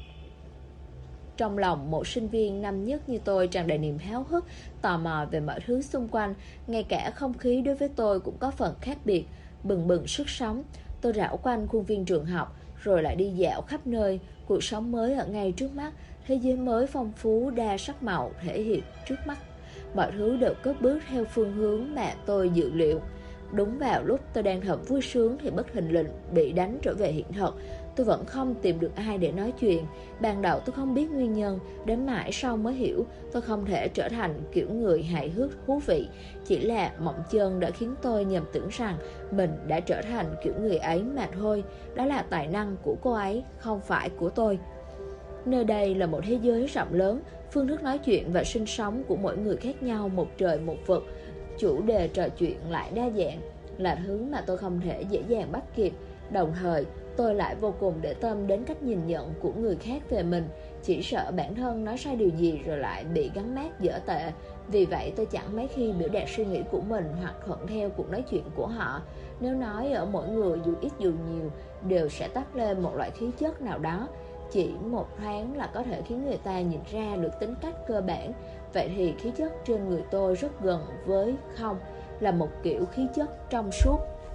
Trong lòng một sinh viên năm nhất như tôi tràn đầy niềm háo hức, tò mò về mọi thứ xung quanh. Ngay cả không khí đối với tôi cũng có phần khác biệt, bừng bừng sức sống. Tôi rảo quanh khuôn viên trường học, rồi lại đi dạo khắp nơi. Cuộc sống mới ở ngay trước mắt, thế giới mới phong phú đa sắc màu thể hiện trước mắt. Mọi thứ đều cất bước theo phương hướng mà tôi dự liệu. Đúng vào lúc tôi đang thật vui sướng thì bất thình lình bị đánh trở về hiện thực. Tôi vẫn không tìm được ai để nói chuyện. Ban đầu tôi không biết nguyên nhân, đến mãi sau mới hiểu tôi không thể trở thành kiểu người hài hước thú vị. Chỉ là mộng chân đã khiến tôi nhầm tưởng rằng mình đã trở thành kiểu người ấy mà thôi. Đó là tài năng của cô ấy, không phải của tôi. Nơi đây là một thế giới rộng lớn, phương thức nói chuyện và sinh sống của mỗi người khác nhau một trời một vực. Chủ đề trò chuyện lại đa dạng, là thứ mà tôi không thể dễ dàng bắt kịp. Đồng thời, tôi lại vô cùng để tâm đến cách nhìn nhận của người khác về mình. Chỉ sợ bản thân nói sai điều gì rồi lại bị gắn mác dở tệ. Vì vậy tôi chẳng mấy khi biểu đạt suy nghĩ của mình hoặc thuận theo cuộc nói chuyện của họ. Nếu nói ở mỗi người dù ít dù nhiều đều sẽ toát lên một loại khí chất nào đó. Chỉ một thoáng là có thể khiến người ta nhìn ra được tính cách cơ bản. Vậy thì khí chất trên người tôi rất gần với không, là một kiểu khí chất trong suốt.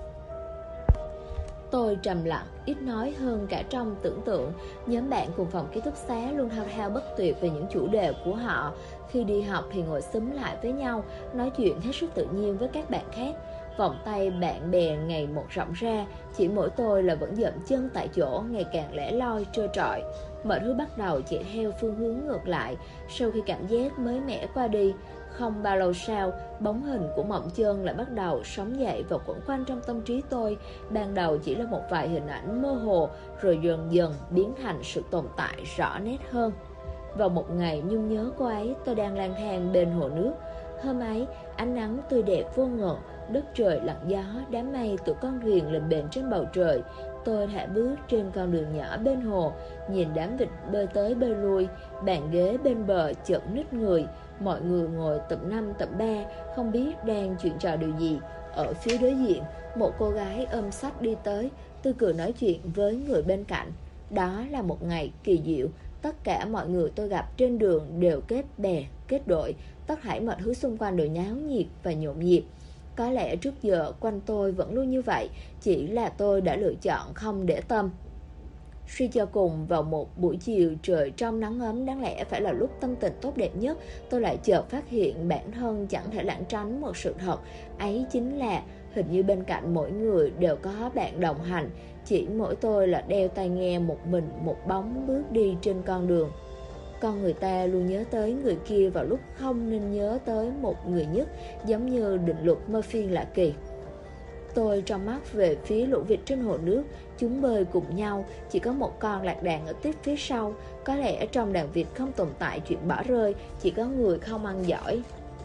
Tôi trầm lặng, ít nói hơn cả trong tưởng tượng. Nhóm bạn cùng phòng ký túc xá luôn thao thao bất tuyệt về những chủ đề của họ. Khi đi học thì ngồi xúm lại với nhau, nói chuyện hết sức tự nhiên với các bạn khác. Vòng tay bạn bè ngày một rộng ra, chỉ mỗi tôi là vẫn dậm chân tại chỗ, ngày càng lẻ loi trơ trọi. Mọi thứ bắt đầu chạy theo phương hướng ngược lại. Sau khi cảm giác mới mẻ qua đi, không bao lâu sau, bóng hình của Mộng Chân lại bắt đầu sống dậy và quẩn quanh trong tâm trí tôi. Ban đầu chỉ là một vài hình ảnh mơ hồ, rồi dần dần biến thành sự tồn tại rõ nét hơn. Vào một ngày nhung nhớ cô ấy, tôi đang lang thang bên hồ nước. Hôm ấy, ánh nắng tươi đẹp vô ngần, đất trời lặng gió, đám mây tụi con thuyền lềnh bềnh trên bầu trời. Tôi thả bước trên con đường nhỏ bên hồ, nhìn đám vịt bơi tới bơi lui, bàn ghế bên bờ chợt nít người. Mọi người ngồi tập 5 tập 3, không biết đang chuyện trò điều gì. Ở phía đối diện, một cô gái ôm sách đi tới, tôi cười nói chuyện với người bên cạnh. Đó là một ngày kỳ diệu. Tất cả mọi người tôi gặp trên đường đều kết bè, kết đội. Tất thảy mọi thứ xung quanh đều nháo nhiệt và nhộn nhịp. Có lẽ trước giờ quanh tôi vẫn luôn như vậy, chỉ là tôi đã lựa chọn không để tâm. Suy cho cùng, vào một buổi chiều trời trong nắng ấm đáng lẽ phải là lúc tâm tình tốt đẹp nhất, tôi lại chợt phát hiện bản thân chẳng thể lảng tránh một sự thật. Ấy chính là hình như bên cạnh mỗi người đều có bạn đồng hành, chỉ mỗi tôi là đeo tai nghe một mình, một bóng bước đi trên con đường. Con người ta luôn nhớ tới người kia vào lúc không nên nhớ tới một người nhất, giống như định luật Murphy lạ kỳ. Tôi trong mắt về phía lũ vịt trên hồ nước, chúng bơi cùng nhau, chỉ có một con lạc đàn ở tiếp phía sau. Có lẽ trong đàn vịt không tồn tại chuyện bỏ rơi, chỉ có người không ăn giỏi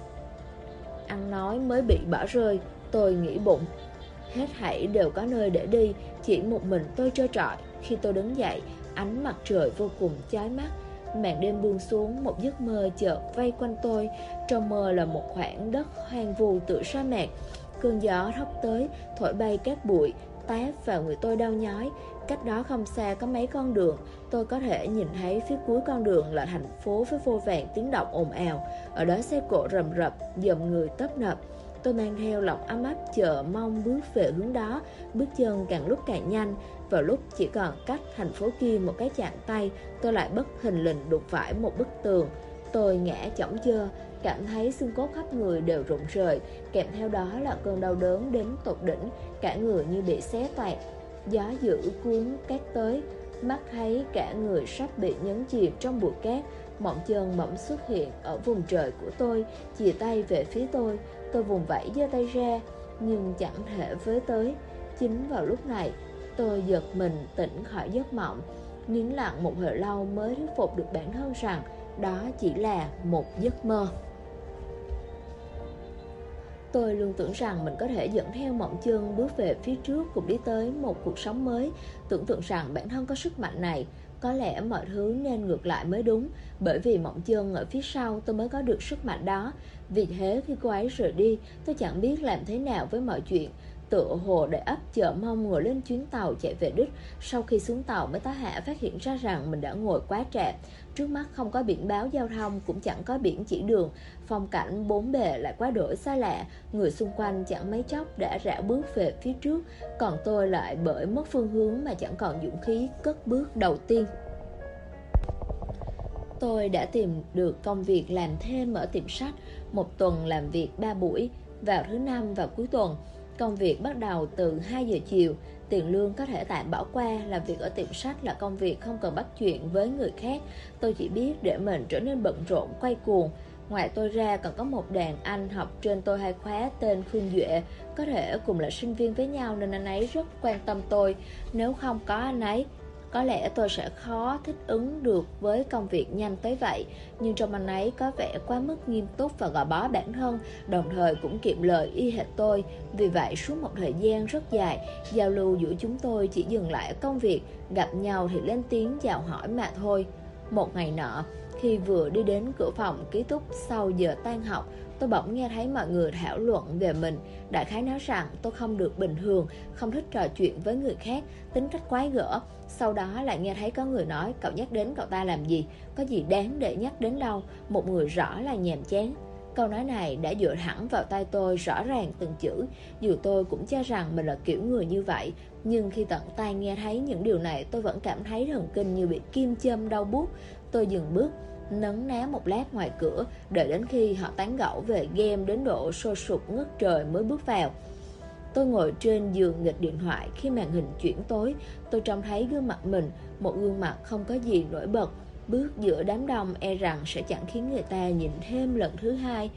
ăn nói mới bị bỏ rơi. Tôi nghĩ bụng, hết thảy đều có nơi để đi, chỉ một mình tôi trơ trọi. Khi tôi đứng dậy, ánh mặt trời vô cùng chói mắt. Màn đêm buông xuống, một giấc mơ chợt vây quanh tôi. Trong mơ là một khoảng đất hoang vu tựa sa mạc. Cơn gió thốc tới, thổi bay các bụi, táp vào người tôi đau nhói. Cách đó không xa có mấy con đường. Tôi có thể nhìn thấy phía cuối con đường là thành phố với vô vàn tiếng động ồn ào. Ở đó xe cộ rầm rập, dòng người tấp nập. Tôi mang theo lòng ấm áp chờ mong bước về hướng đó. Bước chân càng lúc càng nhanh. Vào lúc chỉ còn cách thành phố kia một cái chạm tay, tôi lại bất thình lình đụng phải một bức tường. Tôi ngã chỏng chơ, cảm thấy xương cốt khắp người đều rụng rời. Kèm theo đó là cơn đau đớn đến tột đỉnh, cả người như bị xé toạc. Gió dữ cuốn cát tới, mắt thấy cả người sắp bị nhấn chìm trong bụi cát. Mộng Chân bỗng xuất hiện ở vùng trời của tôi, chìa tay về phía tôi. Tôi vùng vẫy giơ tay ra, nhưng chẳng thể với tới. Chính vào lúc này, tôi giật mình tỉnh khỏi giấc mộng, nín lặng một hồi lâu mới thuyết phục được bản thân rằng đó chỉ là một giấc mơ. Tôi luôn tưởng rằng mình có thể dẫn theo Mộng Chân bước về phía trước, cùng đi tới một cuộc sống mới. Tưởng tượng rằng bản thân có sức mạnh này. Có lẽ mọi thứ nên ngược lại mới đúng. Bởi vì Mộng Chân ở phía sau, tôi mới có được sức mạnh đó. Vì thế khi cô ấy rời đi, tôi chẳng biết làm thế nào với mọi chuyện. Tựa hồ đầy ắp chờ mong ngồi lên chuyến tàu chạy về đích. Sau khi xuống tàu mới tá hỏa phát hiện ra rằng mình đã ngồi quá trễ. Trước mắt không có biển báo giao thông, cũng chẳng có biển chỉ đường. Phong cảnh bốn bề lại quá đổi xa lạ. Người xung quanh chẳng mấy chốc đã rảo bước về phía trước. Còn tôi lại bởi mất phương hướng mà chẳng còn dũng khí cất bước đầu tiên. Tôi đã tìm được công việc làm thêm ở tiệm sách. Một tuần làm việc 3 buổi, vào thứ năm và cuối tuần. Công việc bắt đầu từ 2 giờ chiều. Tiền lương có thể tạm bỏ qua. Làm việc ở tiệm sách là công việc không cần bắt chuyện với người khác. Tôi chỉ biết để mình trở nên bận rộn, quay cuồng. Ngoài tôi ra còn có một đàn anh học trên tôi 2 khóa tên Khương Duệ. Có thể cùng là sinh viên với nhau nên anh ấy rất quan tâm tôi. Nếu không có anh ấy, có lẽ tôi sẽ khó thích ứng được với công việc nhanh tới vậy. Nhưng trong anh ấy có vẻ quá mức nghiêm túc và gò bó bản thân, đồng thời cũng kiệm lời y hệt tôi. Vì vậy suốt một thời gian rất dài, giao lưu giữa chúng tôi chỉ dừng lại ở công việc. Gặp nhau thì lên tiếng chào hỏi mà thôi. Một ngày nọ, khi vừa đi đến cửa phòng ký túc sau giờ tan học, tôi bỗng nghe thấy mọi người thảo luận về mình. Đại khái nói rằng tôi không được bình thường, không thích trò chuyện với người khác, tính cách quái gở. Sau đó lại nghe thấy có người nói: cậu nhắc đến cậu ta làm gì? Có gì đáng để nhắc đến đâu? Một người rõ là nhàm chán. Câu nói này đã dựa thẳng vào tai tôi rõ ràng từng chữ. Dù tôi cũng cho rằng mình là kiểu người như vậy, nhưng khi tận tai nghe thấy những điều này, tôi vẫn cảm thấy thần kinh như bị kim châm đau buốt. Tôi dừng bước, nấn ná một lát ngoài cửa, đợi đến khi họ tán gẫu về game đến độ sôi sục ngất trời mới bước vào. Tôi ngồi trên giường nghịch điện thoại. Khi màn hình chuyển tối, tôi trông thấy gương mặt mình, một gương mặt không có gì nổi bật. Bước giữa đám đông e rằng sẽ chẳng khiến người ta nhìn thêm lần thứ hai.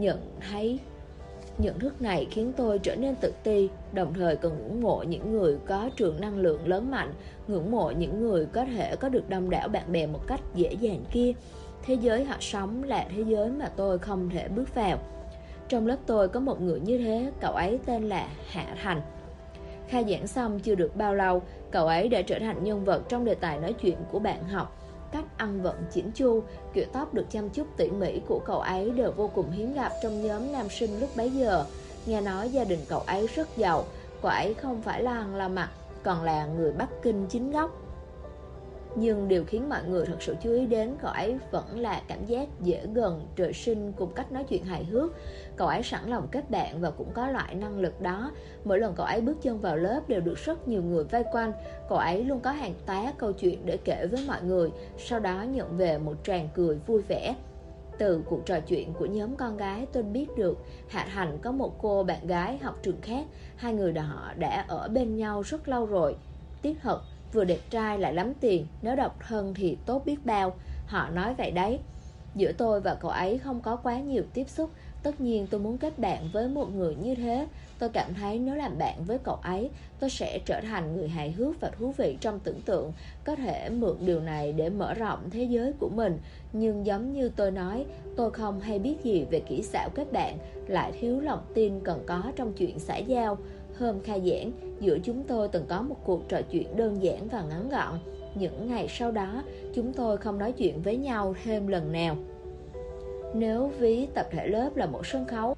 Nhận thức này khiến tôi trở nên tự ti, đồng thời còn ngưỡng mộ những người có trường năng lượng lớn mạnh, ngưỡng mộ những người có thể có được đông đảo bạn bè một cách dễ dàng kia. Thế giới họ sống là thế giới mà tôi không thể bước vào. Trong lớp tôi có một người như thế, cậu ấy tên là Hạ Thành. Khai giảng xong chưa được bao lâu, cậu ấy đã trở thành nhân vật trong đề tài nói chuyện của bạn học. Cách ăn vận chỉnh chu, kiểu tóc được chăm chút tỉ mỉ của cậu ấy đều vô cùng hiếm gặp trong nhóm nam sinh lúc bấy giờ. Nghe nói gia đình cậu ấy rất giàu, cậu ấy không phải là hằng làm mặt, còn là người Bắc Kinh chính gốc. Nhưng điều khiến mọi người thật sự chú ý đến cậu ấy vẫn là cảm giác dễ gần, trời sinh cùng cách nói chuyện hài hước. Cậu ấy sẵn lòng kết bạn và cũng có loại năng lực đó. Mỗi lần cậu ấy bước chân vào lớp đều được rất nhiều người vây quanh. Cậu ấy luôn có hàng tá câu chuyện để kể với mọi người, sau đó nhận về một tràng cười vui vẻ. Từ cuộc trò chuyện của nhóm con gái, tôi biết được Hạ Thành có một cô bạn gái học trường khác. Hai người họ đã ở bên nhau rất lâu rồi. Tiếc thật, vừa đẹp trai lại lắm tiền, nếu độc thân thì tốt biết bao. Họ nói vậy đấy. Giữa tôi và cậu ấy không có quá nhiều tiếp xúc. Tất nhiên tôi muốn kết bạn với một người như thế. Tôi cảm thấy nếu làm bạn với cậu ấy, tôi sẽ trở thành người hài hước và thú vị trong tưởng tượng. Có thể mượn điều này để mở rộng thế giới của mình. Nhưng giống như tôi nói, tôi không hay biết gì về kỹ xảo kết bạn, lại thiếu lòng tin cần có trong chuyện xã giao. Hôm khai giảng, giữa chúng tôi từng có một cuộc trò chuyện đơn giản và ngắn gọn. Những ngày sau đó, chúng tôi không nói chuyện với nhau thêm lần nào. Nếu ví tập thể lớp là một sân khấu,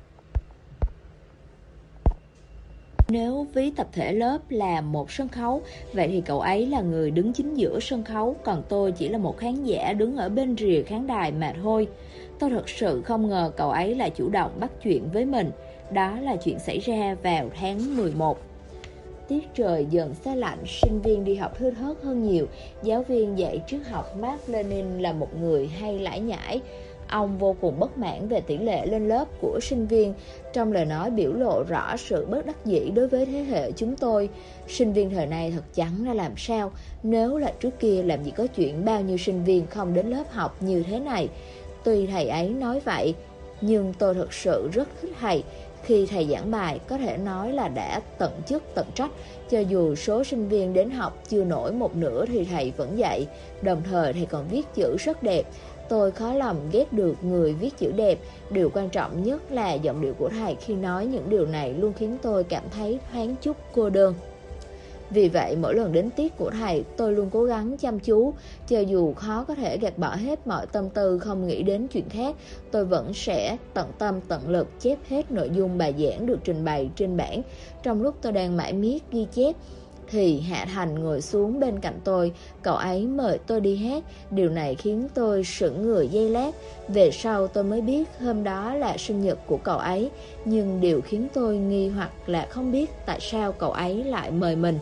vậy thì cậu ấy là người đứng chính giữa sân khấu, còn tôi chỉ là một khán giả đứng ở bên rìa khán đài mà thôi. Tôi thật sự không ngờ cậu ấy lại chủ động bắt chuyện với mình. Đó là chuyện xảy ra vào tháng 11. Tiết trời dần se lạnh, sinh viên đi học thưa thớt hơn nhiều. Giáo viên dạy triết học Mác Lênin là một người hay lải nhải. Ông vô cùng bất mãn về tỷ lệ lên lớp của sinh viên. Trong lời nói biểu lộ rõ sự bất đắc dĩ đối với thế hệ chúng tôi. Sinh viên thời này thật chẳng ra làm sao. Nếu là trước kia làm gì có chuyện bao nhiêu sinh viên không đến lớp học như thế này. Tuy thầy ấy nói vậy, nhưng tôi thật sự rất thích thầy. Khi thầy giảng bài có thể nói là đã tận chức tận trách. Cho dù số sinh viên đến học chưa nổi một nửa thì thầy vẫn dạy. Đồng thời thầy còn viết chữ rất đẹp. Tôi khó lòng ghét được người viết chữ đẹp. Điều quan trọng nhất là giọng điệu của thầy khi nói những điều này luôn khiến tôi cảm thấy thoáng chút cô đơn. Vì vậy mỗi lần đến tiết của thầy, tôi luôn cố gắng chăm chú. Cho dù khó có thể gạt bỏ hết mọi tâm tư không nghĩ đến chuyện khác, tôi vẫn sẽ tận tâm tận lực chép hết nội dung bài giảng được trình bày trên bảng. Trong lúc tôi đang mải miết ghi chép thì Hạ Thành ngồi xuống bên cạnh tôi. Cậu ấy mời tôi đi hát. Điều này khiến tôi sững người giây lát. Về sau tôi mới biết hôm đó là sinh nhật của cậu ấy. Nhưng điều khiến tôi nghi hoặc là không biết tại sao cậu ấy lại mời mình.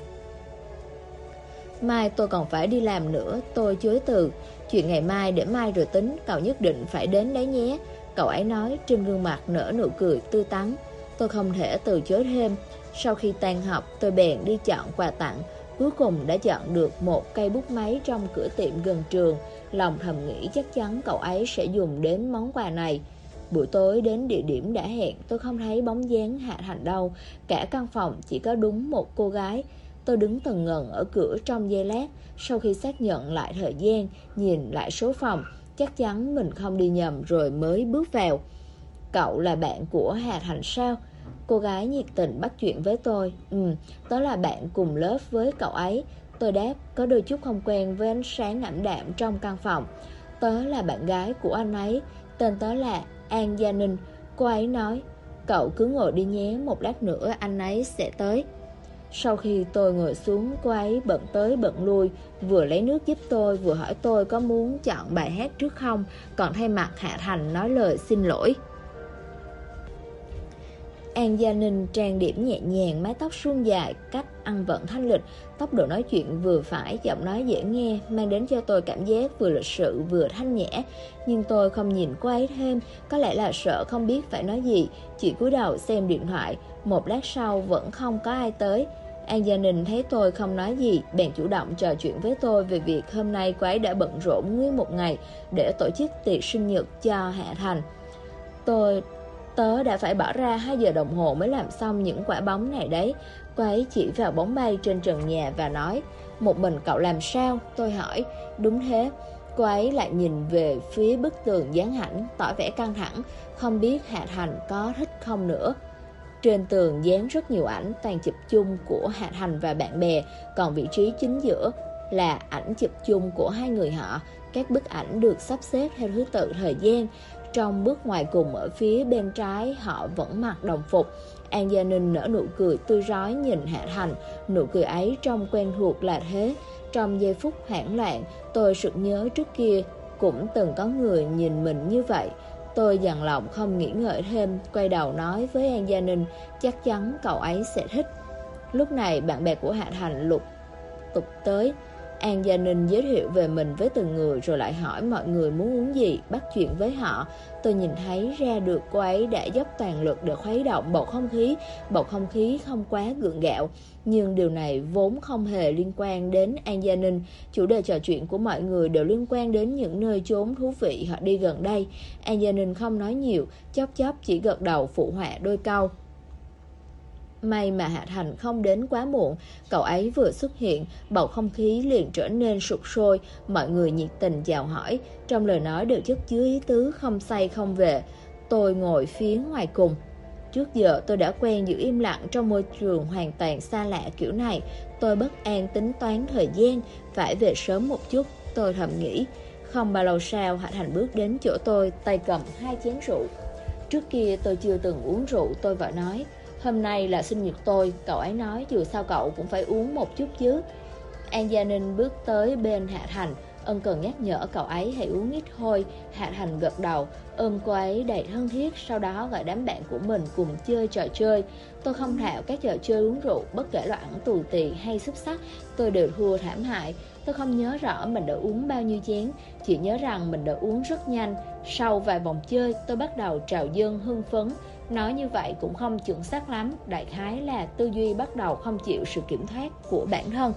Mai tôi còn phải đi làm nữa. Tôi chối từ. Chuyện ngày mai để mai rồi tính. Cậu nhất định phải đến đấy nhé. Cậu ấy nói, trên gương mặt nở nụ cười tươi tắn. Tôi không thể từ chối thêm. Sau khi tan học, tôi bèn đi chọn quà tặng. Cuối cùng đã chọn được một cây bút máy trong cửa tiệm gần trường. Lòng thầm nghĩ chắc chắn cậu ấy sẽ dùng đến món quà này. Buổi tối đến địa điểm đã hẹn, tôi không thấy bóng dáng Hạ Thành đâu. Cả căn phòng chỉ có đúng một cô gái. Tôi đứng tần ngần ở cửa trong giây lát. Sau khi xác nhận lại thời gian, nhìn lại số phòng, chắc chắn mình không đi nhầm rồi mới bước vào. Cậu là bạn của Hạ Thành sao? Cô gái nhiệt tình bắt chuyện với tôi. Tớ là bạn cùng lớp với cậu ấy. Tôi đáp, có đôi chút không quen với ánh sáng ảm đạm trong căn phòng. Tớ là bạn gái của anh ấy. Tên tớ là An Gia Ninh. Cô ấy nói, cậu cứ ngồi đi nhé, một lát nữa anh ấy sẽ tới. Sau khi tôi ngồi xuống, cô ấy bận tới bận lui, vừa lấy nước giúp tôi, vừa hỏi tôi có muốn chọn bài hát trước không, còn thay mặt Hạ Thành nói lời xin lỗi. An Gia Ninh trang điểm nhẹ nhàng, mái tóc suôn dài, cách ăn vận thanh lịch, tốc độ nói chuyện vừa phải, giọng nói dễ nghe, mang đến cho tôi cảm giác vừa lịch sự vừa thanh nhã. Nhưng tôi không nhìn cô ấy thêm, có lẽ là sợ không biết phải nói gì, chỉ cúi đầu xem điện thoại. Một lát sau vẫn không có ai tới. An Gia Ninh thấy tôi không nói gì, bèn chủ động trò chuyện với tôi về việc hôm nay cô ấy đã bận rộn nguyên một ngày để tổ chức tiệc sinh nhật cho Hạ Thành. Tớ đã phải bỏ ra 2 giờ đồng hồ mới làm xong những quả bóng này đấy. Cô ấy chỉ vào bóng bay trên trần nhà và nói, một mình cậu làm sao? Tôi hỏi, đúng thế. Cô ấy lại nhìn về phía bức tường dán ảnh, tỏ vẻ căng thẳng, không biết Hạ Thành có thích không nữa. Trên tường dán rất nhiều ảnh, toàn chụp chung của Hạ Thành và bạn bè, còn vị trí chính giữa là ảnh chụp chung của hai người họ. Các bức ảnh được sắp xếp theo thứ tự thời gian. Trong bức ngoài cùng ở phía bên trái, họ vẫn mặc đồng phục. An Gia Ninh nở nụ cười tươi rói nhìn Hạ Thành, nụ cười ấy trông quen thuộc là thế. Trong giây phút hoảng loạn, tôi sực nhớ trước kia cũng từng có người nhìn mình như vậy. Tôi dằn lòng không nghĩ ngợi thêm, quay đầu nói với An Gia Ninh, chắc chắn cậu ấy sẽ thích. Lúc này bạn bè của Hạ Thành lục tục tới. An Gia Ninh giới thiệu về mình với từng người rồi lại hỏi mọi người muốn uống gì, bắt chuyện với họ. Tôi nhìn thấy ra được cô ấy đã dốc toàn lực để khuấy động bầu không khí không quá gượng gạo. Nhưng điều này vốn không hề liên quan đến An Gia Ninh. Chủ đề trò chuyện của mọi người đều liên quan đến những nơi chốn thú vị họ đi gần đây. An Gia Ninh không nói nhiều, chốc chốc chỉ gật đầu phụ họa đôi câu. May mà Hạ Thành không đến quá muộn, cậu ấy vừa xuất hiện, bầu không khí liền trở nên sục sôi, mọi người nhiệt tình chào hỏi, trong lời nói đều chất chứa ý tứ không say không về. Tôi ngồi phía ngoài cùng. Trước giờ tôi đã quen giữ im lặng trong môi trường hoàn toàn xa lạ kiểu này. Tôi bất an tính toán thời gian, phải về sớm một chút, tôi thầm nghĩ. Không bao lâu sau, Hạ Thành bước đến chỗ tôi, tay cầm 2 chén rượu. Trước kia tôi chưa từng uống rượu, tôi vợ nói. Hôm nay là sinh nhật tôi, cậu ấy nói dù sao cậu cũng phải uống một chút chứ. An Gia Ninh bước tới bên Hạ Thành, ân cần nhắc nhở cậu ấy hãy uống ít thôi. Hạ Thành gật đầu, ôm cô ấy đầy thân thiết, sau đó gọi đám bạn của mình cùng chơi trò chơi. Tôi không thạo các trò chơi uống rượu, bất kể loại ẩn tù tì hay xúc xắc, tôi đều thua thảm hại. Tôi không nhớ rõ mình đã uống bao nhiêu chén, chỉ nhớ rằng mình đã uống rất nhanh. Sau vài vòng chơi, tôi bắt đầu trào dâng hưng phấn. Nói như vậy cũng không chuẩn xác lắm, đại khái là tư duy bắt đầu không chịu sự kiểm soát của bản thân.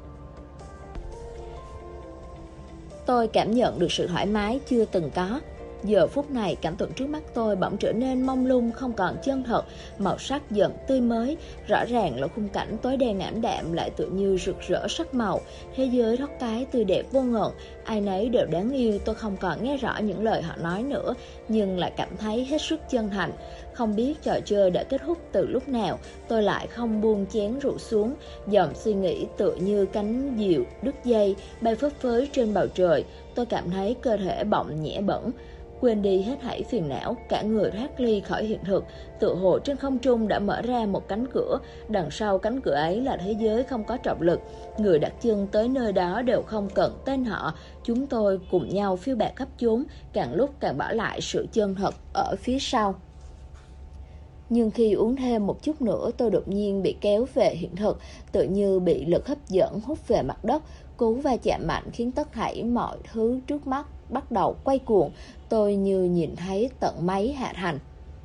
Tôi cảm nhận được sự thoải mái chưa từng có. Giờ phút này cảnh tượng trước mắt tôi bỗng trở nên mông lung, không còn chân thật, màu sắc dần tươi mới, rõ ràng là khung cảnh tối đen ảm đạm lại tự như rực rỡ sắc màu. Thế giới thoát cái tươi đẹp vô ngần, ai nấy đều đáng yêu. Tôi không còn nghe rõ những lời họ nói nữa, nhưng lại cảm thấy hết sức chân thành. Không biết trò chơi đã kết thúc từ lúc nào, tôi lại không buông chén rượu xuống. Dòng suy nghĩ tựa như cánh diều đứt dây bay phấp phới trên bầu trời. Tôi cảm thấy cơ thể bỗng nhẹ bẫng, quên đi hết thảy phiền não, cả người thoát ly khỏi hiện thực. Tựa hồ trên không trung đã mở ra một cánh cửa, đằng sau cánh cửa ấy là thế giới không có trọng lực. Người đặt chân tới nơi đó đều không cần tên họ. Chúng tôi cùng nhau phiêu bạt khắp chốn, càng lúc càng bỏ lại sự chân thật ở phía sau. Nhưng khi uống thêm một chút nữa, tôi đột nhiên bị kéo về hiện thực, tự như bị lực hấp dẫn hút về mặt đất. Cú va chạm mạnh khiến tất thảy mọi thứ trước mắt bắt đầu quay cuồng. Tôi như nhìn thấy tận máy Hạ Thành.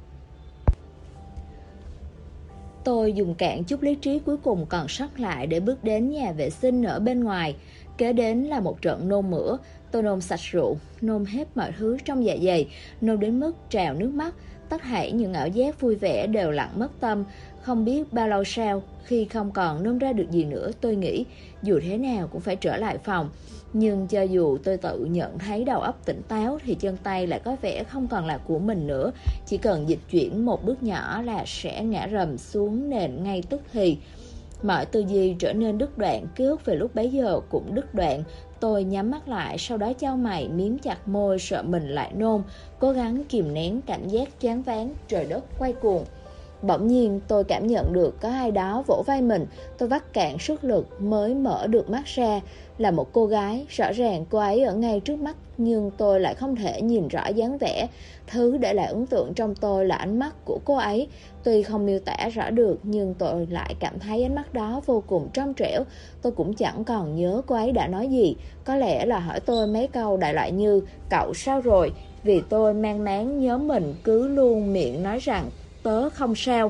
Tôi dùng cạn chút lý trí cuối cùng còn sót lại để bước đến nhà vệ sinh ở bên ngoài. Kế đến là một trận nôn mửa. Tôi nôn sạch rượu, nôn hết mọi thứ trong dạ dày, nôn đến mức trào nước mắt. Tất thảy những ảo giác vui vẻ đều lặng mất tâm. Không biết bao lâu sau, khi không còn nôn ra được gì nữa, tôi nghĩ dù thế nào cũng phải trở lại phòng. Nhưng cho dù tôi tự nhận thấy đầu óc tỉnh táo thì chân tay lại có vẻ không còn là của mình nữa. Chỉ cần dịch chuyển một bước nhỏ là sẽ ngã rầm xuống nền ngay tức thì. Mọi tư duy trở nên đứt đoạn, ký ức về lúc bấy giờ cũng đứt đoạn. Tôi nhắm mắt lại, sau đó chau mày, miếm chặt môi, sợ mình lại nôn, cố gắng kìm nén cảm giác choáng váng, trời đất quay cuồng. Bỗng nhiên tôi cảm nhận được có ai đó vỗ vai mình. Tôi vắt cạn sức lực mới mở được mắt ra. Là một cô gái, rõ ràng cô ấy ở ngay trước mắt, nhưng tôi lại không thể nhìn rõ dáng vẻ. Thứ để lại ấn tượng trong tôi là ánh mắt của cô ấy. Tuy không miêu tả rõ được, nhưng tôi lại cảm thấy ánh mắt đó vô cùng trong trẻo. Tôi cũng chẳng còn nhớ cô ấy đã nói gì. Có lẽ là hỏi tôi mấy câu đại loại như "Cậu sao rồi?" Vì tôi mang máng nhớ mình cứ luôn miệng nói rằng tớ không sao.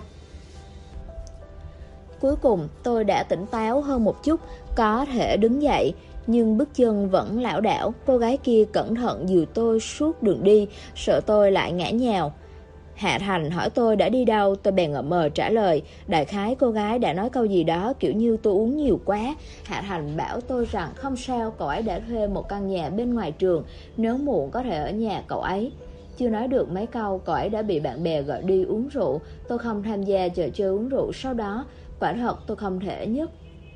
Cuối cùng tôi đã tỉnh táo hơn một chút, có thể đứng dậy, nhưng bước chân vẫn lảo đảo. Cô gái kia cẩn thận dìu tôi suốt đường đi, sợ tôi lại ngã nhào. Hạ Thành hỏi tôi đã đi đâu, tôi bèn ngậm mờ trả lời. Đại khái cô gái đã nói câu gì đó kiểu như tôi uống nhiều quá. Hạ Thành bảo tôi rằng không sao, cậu ấy đã thuê một căn nhà bên ngoài trường, nếu muộn có thể ở nhà cậu ấy. Chưa nói được mấy câu, cậu ấy đã bị bạn bè gọi đi uống rượu. Tôi không tham gia trò chơi uống rượu sau đó. Quả thật tôi không thể nhấc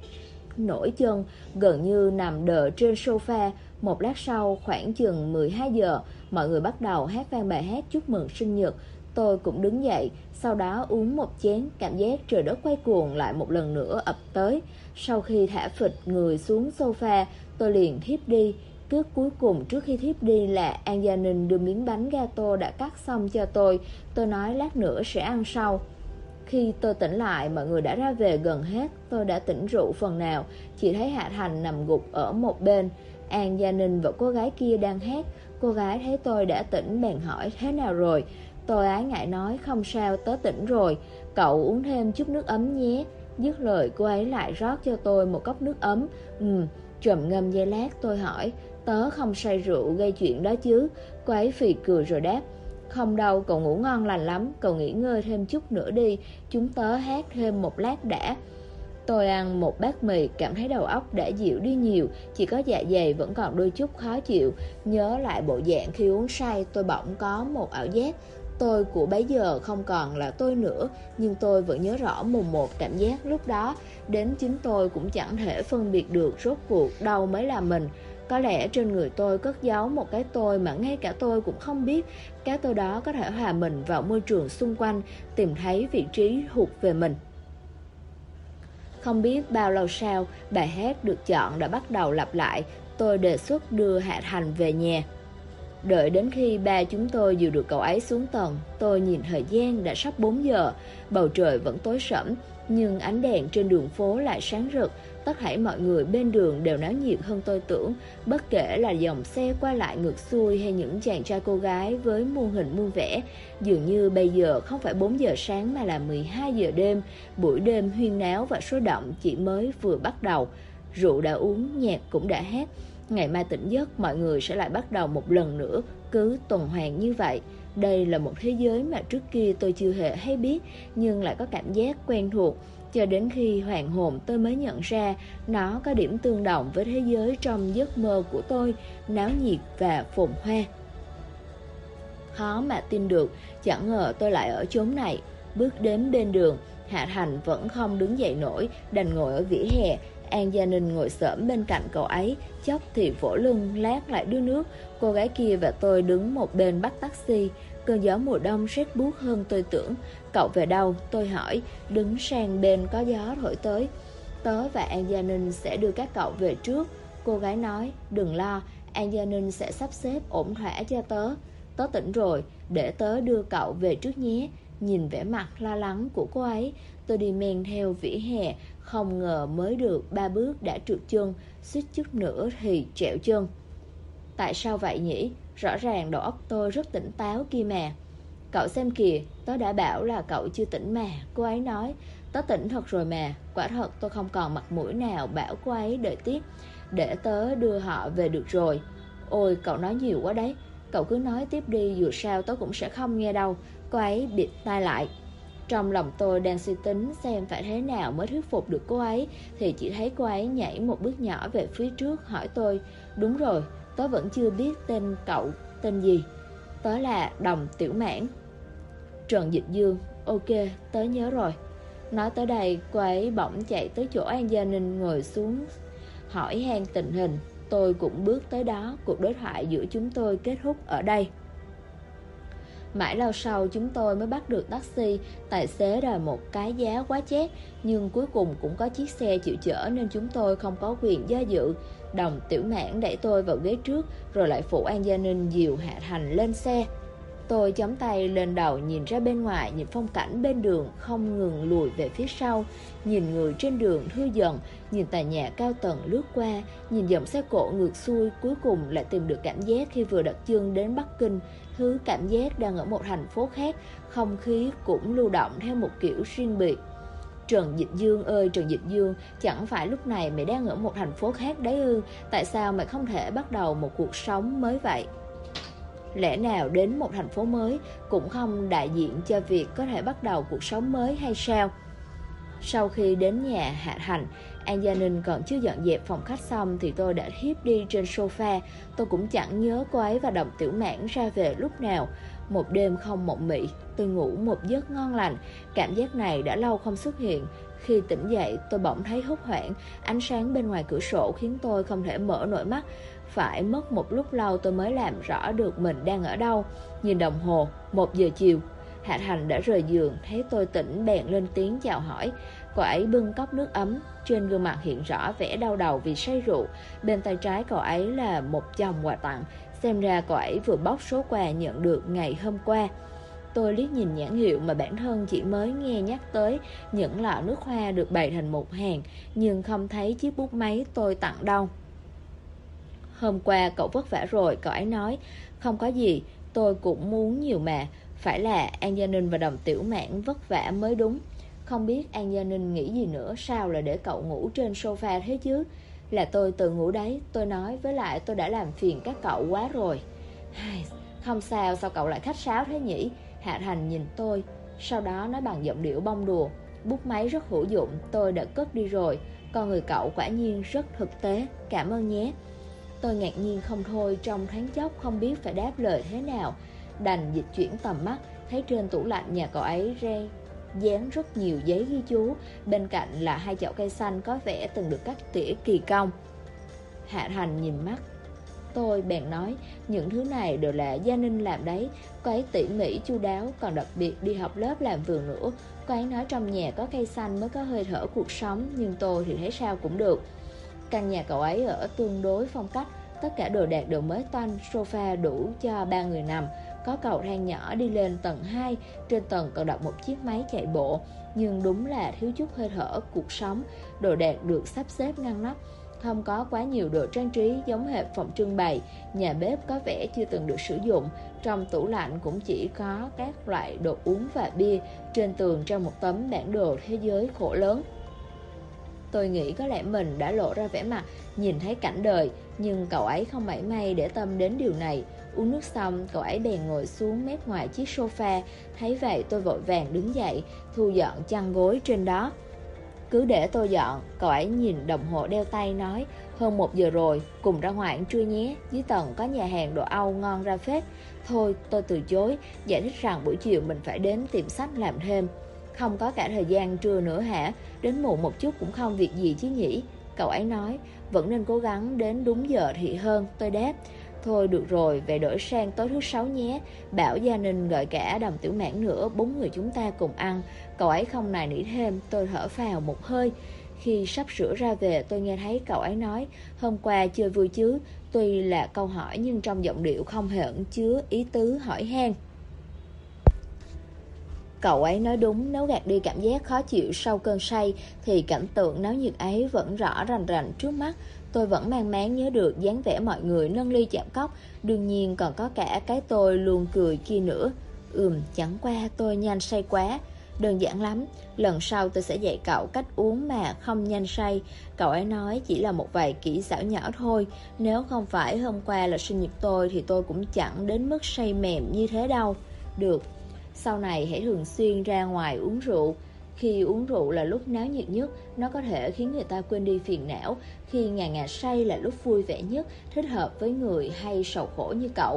nổi chân, gần như nằm đờ trên sofa. Một lát sau, khoảng chừng 12 giờ, mọi người bắt đầu hát vang bài hát chúc mừng sinh nhật. Tôi cũng đứng dậy, sau đó uống một chén. Cảm giác trời đất quay cuồng lại một lần nữa ập tới. Sau khi thả phịch người xuống sofa, tôi liền thiếp đi. Cước cuối cùng trước khi thiếp đi là An Gia Ninh đưa miếng bánh gato đã cắt xong cho tôi. Tôi nói lát nữa sẽ ăn sau. Khi tôi tỉnh lại, mọi người đã ra về gần hết. Tôi đã tỉnh rượu phần nào, chỉ thấy Hạ Thành nằm gục ở một bên. An Gia Ninh và cô gái kia đang hát. Cô gái thấy tôi đã tỉnh bèn hỏi thế nào rồi. Tôi ái ngại nói không sao, tớ tỉnh rồi. Cậu uống thêm chút nước ấm nhé. Dứt lời cô ấy lại rót cho tôi một cốc nước ấm. Trầm ngâm giây lát tôi hỏi, tớ không say rượu gây chuyện đó chứ? Cô ấy phì cười rồi đáp, không đâu, cậu ngủ ngon lành lắm, cậu nghỉ ngơi thêm chút nữa đi, chúng tớ hát thêm một lát đã. Tôi ăn một bát mì, cảm thấy đầu óc đã dịu đi nhiều, chỉ có dạ dày vẫn còn đôi chút khó chịu. Nhớ lại bộ dạng khi uống say, tôi bỗng có một ảo giác. Tôi của bấy giờ không còn là tôi nữa, nhưng tôi vẫn nhớ rõ mồn một cảm giác lúc đó. Đến chính tôi cũng chẳng thể phân biệt được rốt cuộc đâu mới là mình. Có lẽ trên người tôi cất giấu một cái tôi mà ngay cả tôi cũng không biết. Cái tôi đó có thể hòa mình vào môi trường xung quanh, tìm thấy vị trí thuộc về mình. Không biết bao lâu sau, bài hát được chọn đã bắt đầu lặp lại. Tôi đề xuất đưa Hạ Thành về nhà. Đợi đến khi ba chúng tôi dìu được cậu ấy xuống tầng, tôi nhìn thời gian đã sắp 4 giờ. Bầu trời vẫn tối sẫm, nhưng ánh đèn trên đường phố lại sáng rực. Tất thảy mọi người bên đường đều náo nhiệt hơn tôi tưởng. Bất kể là dòng xe qua lại ngược xuôi hay những chàng trai cô gái với muôn hình muôn vẻ. Dường như bây giờ không phải 4 giờ sáng mà là 12 giờ đêm. Buổi đêm huyên náo và sôi động chỉ mới vừa bắt đầu. Rượu đã uống, nhạc cũng đã hát. Ngày mai tỉnh giấc, mọi người sẽ lại bắt đầu một lần nữa, cứ tuần hoàn như vậy. Đây là một thế giới mà trước kia tôi chưa hề hay biết, nhưng lại có cảm giác quen thuộc. Cho đến khi hoàn hồn tôi mới nhận ra nó có điểm tương đồng với thế giới trong giấc mơ của tôi, náo nhiệt và phồn hoa. Khó mà tin được, chẳng ngờ tôi lại ở chốn này. Bước đến bên đường, Hạ Thành vẫn không đứng dậy nổi, đành ngồi ở vỉa hè. An Gia Ninh ngồi xổm bên cạnh cậu ấy, chốc thì vỗ lưng, lát lại đưa nước. Cô gái kia và tôi đứng một bên bắt taxi. Cơn gió mùa đông rét buốt hơn tôi tưởng. Cậu về đâu? Tôi hỏi, đứng sang bên có gió thổi tới. Tớ và An Gia Ninh sẽ đưa các cậu về trước. Cô gái nói, đừng lo, An Gia Ninh sẽ sắp xếp ổn thỏa cho tớ. Tớ tỉnh rồi, để tớ đưa cậu về trước nhé. Nhìn vẻ mặt lo lắng của cô ấy, tôi đi men theo vỉa hè. Không ngờ mới được 3 bước đã trượt chân, suýt chút nữa thì trẹo chân. Tại sao vậy nhỉ? Rõ ràng đầu óc tôi rất tỉnh táo kia mà. Cậu xem kìa, tớ đã bảo là cậu chưa tỉnh mà. Cô ấy nói, tớ tỉnh thật rồi mà. Quả thật tôi không còn mặt mũi nào bảo cô ấy đợi tiếp. Để tớ đưa họ về được rồi. Ôi, cậu nói nhiều quá đấy. Cậu cứ nói tiếp đi, dù sao tớ cũng sẽ không nghe đâu. Cô ấy bịt tai lại. Trong lòng tôi đang suy tính xem phải thế nào mới thuyết phục được cô ấy, thì chỉ thấy cô ấy nhảy một bước nhỏ về phía trước hỏi tôi, đúng rồi, tớ vẫn chưa biết tên cậu tên gì. Tớ là Đồng Tiểu Mãn. Trần Dịch Dương. Ok, tớ nhớ rồi. Nói tới đây, cô ấy bỗng chạy tới chỗ An Gia Ninh ngồi xuống hỏi han tình hình. Tôi cũng bước tới đó, cuộc đối thoại giữa chúng tôi kết thúc ở đây. Mãi lâu sau chúng tôi mới bắt được taxi. Tài xế đòi một cái giá quá chét, nhưng cuối cùng cũng có chiếc xe chịu chở nên chúng tôi không có quyền do dự. Đồng Tiểu Mãn đẩy tôi vào ghế trước, rồi lại phụ An Gia Ninh dìu Hạ Thành lên xe. Tôi chống tay lên đầu nhìn ra bên ngoài, nhìn phong cảnh bên đường không ngừng lùi về phía sau, nhìn người trên đường thưa dần, nhìn tòa nhà cao tầng lướt qua, nhìn dòng xe cộ ngược xuôi. Cuối cùng lại tìm được cảm giác khi vừa đặt chân đến Bắc Kinh, thứ cảm giác đang ở một thành phố khác, không khí cũng lưu động theo một kiểu riêng biệt. Trần Dịch Dương ơi Trần Dịch Dương, chẳng phải lúc này mày đang ở một thành phố khác đấy ư? Tại sao mày không thể bắt đầu một cuộc sống mới vậy? Lẽ nào đến một thành phố mới cũng không đại diện cho việc có thể bắt đầu cuộc sống mới hay sao? Sau khi đến nhà Hạ Thành, An Gia Ninh còn chưa dọn dẹp phòng khách xong thì tôi đã thiếp đi trên sofa. Tôi cũng chẳng nhớ cô ấy và Đồng Tiểu Mãn ra về lúc nào. Một đêm không mộng mị, tôi ngủ một giấc ngon lành. Cảm giác này đã lâu không xuất hiện. Khi tỉnh dậy, tôi bỗng thấy hốt hoảng. Ánh sáng bên ngoài cửa sổ khiến tôi không thể mở nổi mắt. Phải mất một lúc lâu tôi mới làm rõ được mình đang ở đâu. Nhìn đồng hồ, 1 giờ chiều. Hạ Thành đã rời giường, thấy tôi tỉnh bèn lên tiếng chào hỏi. Cậu ấy bưng cốc nước ấm, trên gương mặt hiện rõ vẻ đau đầu vì say rượu. Bên tay trái cậu ấy là một chồng quà tặng. Xem ra cậu ấy vừa bóc số quà nhận được ngày hôm qua. Tôi liếc nhìn nhãn hiệu mà bản thân chỉ mới nghe nhắc tới, những lọ nước hoa được bày thành một hàng, nhưng không thấy chiếc bút máy tôi tặng đâu. Hôm qua cậu vất vả rồi, cậu ấy nói. Không có gì, tôi cũng muốn nhiều mà. Phải là An Gia Ninh và Đồng Tiểu Mãn vất vả mới đúng. Không biết An Gia Ninh nghĩ gì nữa, sao lại để cậu ngủ trên sofa thế chứ? Là tôi tự ngủ đấy, tôi nói, với lại tôi đã làm phiền các cậu quá rồi. Không sao, sao cậu lại khách sáo thế nhỉ? Hạ Thành nhìn tôi, sau đó nói bằng giọng điệu bông đùa. Bút máy rất hữu dụng, tôi đã cất đi rồi. Con người cậu quả nhiên rất thực tế, cảm ơn nhé. Tôi ngạc nhiên không thôi, trong thoáng chốc không biết phải đáp lời thế nào. Đành dịch chuyển tầm mắt, thấy trên tủ lạnh nhà cậu ấy dán rất nhiều giấy ghi chú. Bên cạnh là 2 chậu cây xanh có vẻ từng được cắt tỉa kỳ công. Hạ Thành nhìn mắt tôi bèn nói, những thứ này đều là Gia Ninh làm đấy. Cô ấy tỉ mỉ chu đáo, còn đặc biệt đi học lớp làm vườn nữa. Cô ấy nói trong nhà có cây xanh mới có hơi thở cuộc sống, nhưng tôi thì thấy sao cũng được. Căn nhà cậu ấy ở tương đối phong cách, tất cả đồ đạc đều mới toanh, sofa đủ cho 3 người nằm. Có cầu thang nhỏ đi lên tầng 2, trên tầng còn đặt một chiếc máy chạy bộ. Nhưng đúng là thiếu chút hơi thở cuộc sống. Đồ đạc được sắp xếp ngăn nắp, không có quá nhiều đồ trang trí giống hệt phòng trưng bày. Nhà bếp có vẻ chưa từng được sử dụng. Trong tủ lạnh cũng chỉ có các loại đồ uống và bia. Trên tường treo một tấm bản đồ thế giới khổ lớn. Tôi nghĩ có lẽ mình đã lộ ra vẻ mặt nhìn thấy cảnh đời, nhưng cậu ấy không mảy may để tâm đến điều này. Uống nước xong, cậu ấy bèn ngồi xuống mép ngoài chiếc sofa. Thấy vậy tôi vội vàng đứng dậy, thu dọn chăn gối trên đó. Cứ để tôi dọn. Cậu ấy nhìn đồng hồ đeo tay nói, hơn 1 giờ rồi, cùng ra ngoài ăn trưa nhé, dưới tầng có nhà hàng đồ Âu ngon ra phết. Thôi, tôi từ chối, giải thích rằng buổi chiều mình phải đến tiệm sách làm thêm. Không có cả thời gian trưa nữa hả? Đến muộn một chút cũng không việc gì chứ nhỉ? Cậu ấy nói, vẫn nên cố gắng đến đúng giờ thì hơn. Tôi đáp, thôi được rồi, về đổi sang tối thứ 6 nhé. Bảo Gia Ninh gọi cả Đồng Tiểu Mãn nữa, 4 người chúng ta cùng ăn. Cậu ấy không nài nỉ thêm. Tôi thở phào một hơi. Khi sắp sửa ra về, tôi nghe thấy cậu ấy nói, hôm qua chơi vui chứ? Tuy là câu hỏi nhưng trong giọng điệu không hề ẩn chứa ý tứ hỏi han. Cậu ấy nói đúng, nếu gạt đi cảm giác khó chịu sau cơn say thì cảnh tượng náo nhiệt ấy vẫn rõ rành rành trước mắt. Tôi vẫn mang máng nhớ được dáng vẻ mọi người nâng ly chạm cốc, đương nhiên còn có cả cái tôi luôn cười kia nữa. Chẳng qua tôi nhanh say quá. Đơn giản lắm, lần sau tôi sẽ dạy cậu cách uống mà không nhanh say. Cậu ấy nói chỉ là một vài kỹ xảo nhỏ thôi. Nếu không phải hôm qua là sinh nhật tôi thì tôi cũng chẳng đến mức say mềm như thế đâu. Được, sau này hãy thường xuyên ra ngoài uống rượu. Khi uống rượu là lúc náo nhiệt nhất, nó có thể khiến người ta quên đi phiền não. Khi ngà ngà say là lúc vui vẻ nhất, thích hợp với người hay sầu khổ như cậu.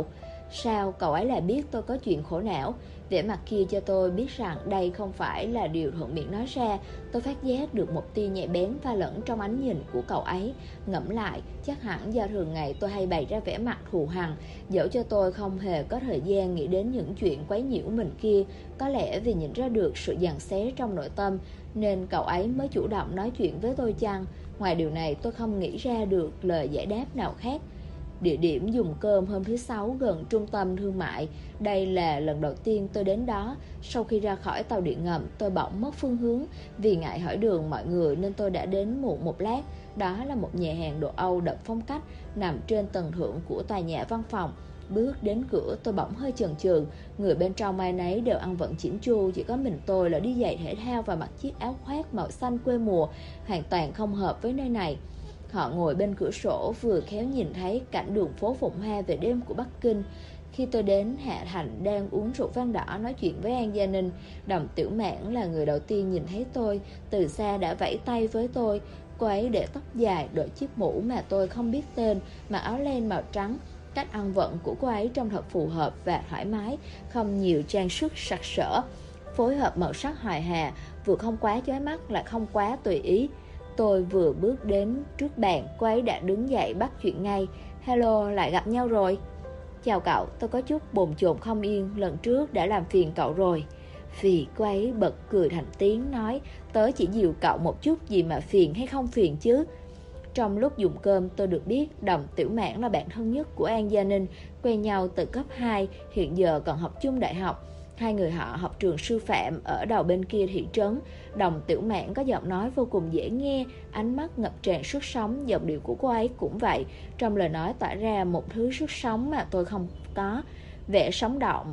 Sao cậu ấy lại biết tôi có chuyện khổ não? Vẻ mặt kia cho tôi biết rằng đây không phải là điều thuận miệng nói ra. Tôi phát giác được một tia nhạy bén pha lẫn trong ánh nhìn của cậu ấy. Ngẫm lại, chắc hẳn do thường ngày tôi hay bày ra vẻ mặt thù hằn, dẫu cho tôi không hề có thời gian nghĩ đến những chuyện quấy nhiễu mình kia. Có lẽ vì nhìn ra được sự giằng xé trong nội tâm, nên cậu ấy mới chủ động nói chuyện với tôi chăng? Ngoài điều này, tôi không nghĩ ra được lời giải đáp nào khác. Địa điểm dùng cơm hôm thứ Sáu gần trung tâm thương mại. Đây là lần đầu tiên tôi đến đó. Sau khi ra khỏi tàu điện ngầm, tôi bỗng mất phương hướng. Vì ngại hỏi đường mọi người nên tôi đã đến muộn một lát. Đó là một nhà hàng đồ Âu đậm phong cách, nằm trên tầng thượng của tòa nhà văn phòng. Bước đến cửa tôi bỗng hơi chần chừ. Người bên trong ai nấy đều ăn vận chỉnh chu, chỉ có mình tôi là đi giày thể thao và mặc chiếc áo khoác màu xanh quê mùa, hoàn toàn không hợp với nơi này. Họ ngồi bên cửa sổ, vừa khéo nhìn thấy cảnh đường phố phồn hoa về đêm của Bắc Kinh. Khi tôi đến, Hạ Thành đang uống rượu vang đỏ nói chuyện với An Gia Ninh. Đồng Tiểu Mãn là người đầu tiên nhìn thấy tôi, từ xa đã vẫy tay với tôi. Cô ấy để tóc dài, đội chiếc mũ mà tôi không biết tên, mặc áo len màu trắng. Cách ăn vận của cô ấy trông thật phù hợp và thoải mái, không nhiều trang sức sặc sỡ. Phối hợp màu sắc hài hòa, vừa không quá chói mắt lại không quá tùy ý. Tôi vừa bước đến trước bàn, cô ấy đã đứng dậy bắt chuyện ngay. Hello, lại gặp nhau rồi. Chào cậu, tôi có chút bồn chồn không yên, lần trước đã làm phiền cậu rồi. Vì cô ấy bật cười thành tiếng nói, tớ chỉ dìu cậu một chút, gì mà phiền hay không phiền chứ. Trong lúc dùng cơm, tôi được biết Đồng Tiểu Mãn là bạn thân nhất của An Gia Ninh, quen nhau từ cấp 2, hiện giờ còn học chung đại học. Hai người họ học trường sư phạm ở đầu bên kia thị trấn. Đồng Tiểu Mãn có giọng nói vô cùng dễ nghe, ánh mắt ngập tràn sức sống, giọng điệu của cô ấy cũng vậy. Trong lời nói tỏa ra một thứ sức sống mà tôi không có. Vẻ sống động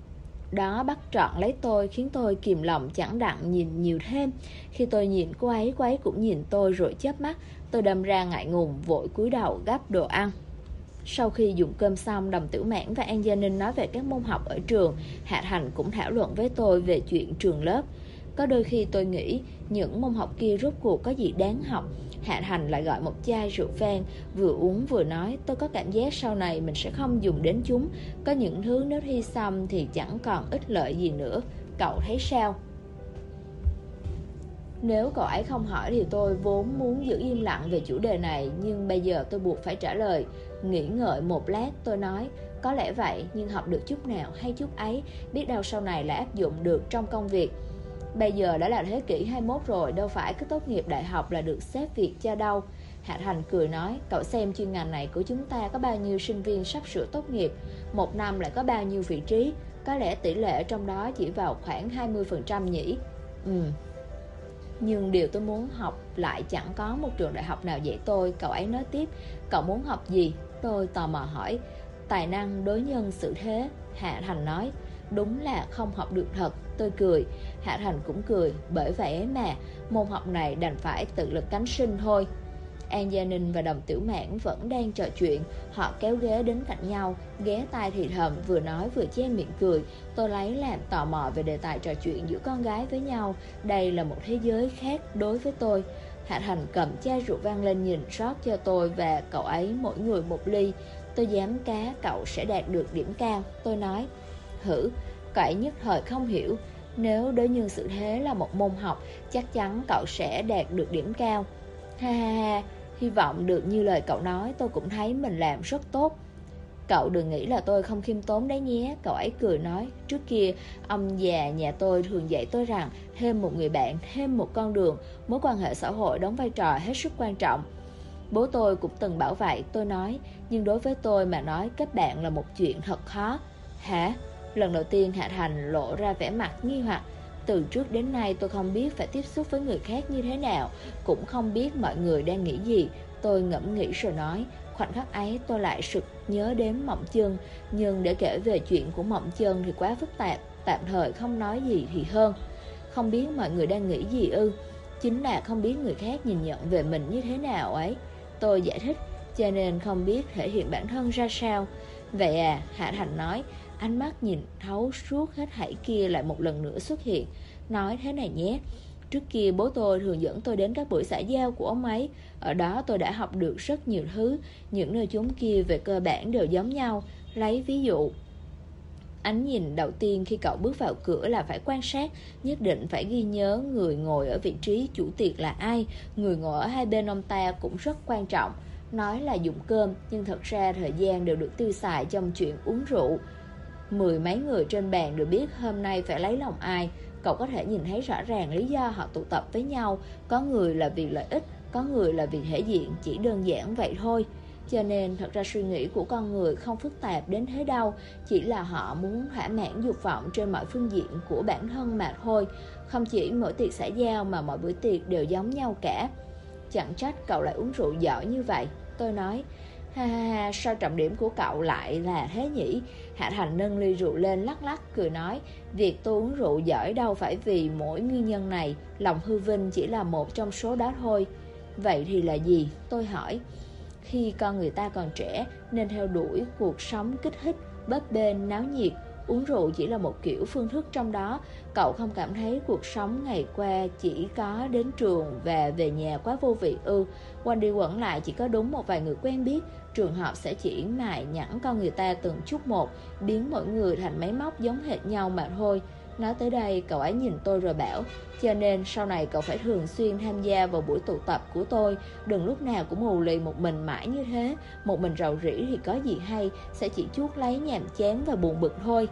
đó bắt trọn lấy tôi, khiến tôi kìm lòng chẳng đặng nhìn nhiều thêm. Khi tôi nhìn cô ấy cũng nhìn tôi rồi chớp mắt. Tôi đâm ra ngại ngùng, vội cúi đầu gắp đồ ăn. Sau khi dùng cơm xong, Đồng Tiểu Mãn và An Gia Ninh nói về các môn học ở trường. Hạ Thành cũng thảo luận với tôi về chuyện trường lớp. Có đôi khi tôi nghĩ những môn học kia rốt cuộc có gì đáng học. Hạ Thành lại gọi một chai rượu vang, vừa uống vừa nói, tôi có cảm giác sau này mình sẽ không dùng đến chúng. Có những thứ nếu thi xong thì chẳng còn ích lợi gì nữa. Cậu thấy sao? Nếu cậu ấy không hỏi thì tôi vốn muốn giữ im lặng về chủ đề này, nhưng bây giờ tôi buộc phải trả lời. Nghĩ ngợi một lát tôi nói, có lẽ vậy, nhưng học được chút nào hay chút ấy, biết đâu sau này lại áp dụng được trong công việc. Bây giờ đã là thế kỷ 21 rồi, đâu phải cứ tốt nghiệp đại học là được xếp việc cho đâu. Hạ Thành cười nói, cậu xem chuyên ngành này của chúng ta có bao nhiêu sinh viên sắp sửa tốt nghiệp, một năm lại có bao nhiêu vị trí, có lẽ tỷ lệ trong đó chỉ vào khoảng 20% nhỉ. Nhưng điều tôi muốn học lại chẳng có một trường đại học nào dạy tôi. Cậu ấy nói tiếp, cậu muốn học gì? Tôi tò mò hỏi. Tài năng đối nhân xử thế, Hạ Thành nói. Đúng là không học được thật. Tôi cười, Hạ Thành cũng cười. Bởi vậy mà môn học này đành phải tự lực cánh sinh thôi. An Gia Ninh và Đồng Tiểu Mãn vẫn đang trò chuyện. Họ kéo ghế đến cạnh nhau, ghé tai thì thầm, vừa nói vừa che miệng cười. Tôi lấy làm tò mò về đề tài trò chuyện giữa con gái với nhau. Đây là một thế giới khác đối với tôi. Hạ Thành cầm chai rượu vang lên nhìn, rót cho tôi và cậu ấy mỗi người một ly. Tôi dám cá cậu sẽ đạt được điểm cao. Tôi nói, hử. Cậu ấy nhất thời không hiểu. Nếu đối nhân xử thế là một môn học, chắc chắn cậu sẽ đạt được điểm cao. Ha ha ha, hy vọng được như lời cậu nói. Tôi cũng thấy mình làm rất tốt. Cậu đừng nghĩ là tôi không khiêm tốn đấy nhé. Cậu ấy cười nói, trước kia ông già nhà tôi thường dạy tôi rằng thêm một người bạn, thêm một con đường, mối quan hệ xã hội đóng vai trò hết sức quan trọng. Bố tôi cũng từng bảo vậy. Tôi nói, nhưng đối với tôi mà nói kết bạn là một chuyện thật khó. Hả? Lần đầu tiên Hạ Thành lộ ra vẻ mặt nghi hoặc. Từ trước đến nay tôi không biết phải tiếp xúc với người khác như thế nào, cũng không biết mọi người đang nghĩ gì. Tôi ngẫm nghĩ rồi nói, khoảnh khắc ấy tôi lại sực nhớ đến Mộng Chân. Nhưng để kể về chuyện của Mộng Chân thì quá phức tạp, tạm thời không nói gì thì hơn. Không biết mọi người đang nghĩ gì ư? Chính là không biết người khác nhìn nhận về mình như thế nào ấy. Tôi giải thích, cho nên không biết thể hiện bản thân ra sao. Vậy à, Hạ Thành nói, ánh mắt nhìn thấu suốt hết thảy kia lại một lần nữa xuất hiện. Nói thế này nhé, trước kia bố tôi thường dẫn tôi đến các buổi xã giao của ông ấy. Ở đó tôi đã học được rất nhiều thứ. Những nơi chốn kia về cơ bản đều giống nhau. Lấy ví dụ, Ánh nhìn đầu tiên khi cậu bước vào cửa là phải quan sát, nhất định phải ghi nhớ người ngồi ở vị trí chủ tiệc là ai. Người ngồi ở hai bên ông ta cũng rất quan trọng. Nói là dùng cơm, nhưng thật ra thời gian đều được tiêu xài trong chuyện uống rượu. 10 mấy người trên bàn đều biết hôm nay phải lấy lòng ai. Cậu có thể nhìn thấy rõ ràng lý do họ tụ tập với nhau. Có người là vì lợi ích, có người là vì thể diện, chỉ đơn giản vậy thôi. Cho nên thật ra suy nghĩ của con người không phức tạp đến thế đâu. Chỉ là họ muốn thỏa mãn dục vọng trên mọi phương diện của bản thân mà thôi. Không chỉ mỗi tiệc xã giao mà mọi bữa tiệc đều giống nhau cả. Chẳng trách cậu lại uống rượu giỏi như vậy. Tôi nói, ha ha ha, sao trọng điểm của cậu lại là thế nhỉ? Hạ Thành nâng ly rượu lên lắc lắc cười nói, việc tôi uống rượu giỏi đâu phải vì mỗi nguyên nhân này, lòng hư vinh chỉ là một trong số đó thôi. Vậy thì là gì? Tôi hỏi. Khi con người ta còn trẻ nên theo đuổi cuộc sống kích thích, bấp bênh, náo nhiệt. Uống rượu chỉ là một kiểu phương thức trong đó. Cậu không cảm thấy cuộc sống ngày qua chỉ có đến trường và về nhà quá vô vị ư? Quanh đi quẩn lại chỉ có đúng một vài người quen biết. Trường hợp sẽ chỉ mài nhẵn con người ta từng chút một, biến mỗi người thành máy móc giống hệt nhau mà thôi. Nói tới đây cậu ấy nhìn tôi rồi bảo, cho nên sau này cậu phải thường xuyên tham gia vào buổi tụ tập của tôi. Đừng lúc nào cũng hù lì một mình mãi như thế. Một mình rầu rĩ thì có gì hay, sẽ chỉ chuốc lấy nhàm chán và buồn bực thôi.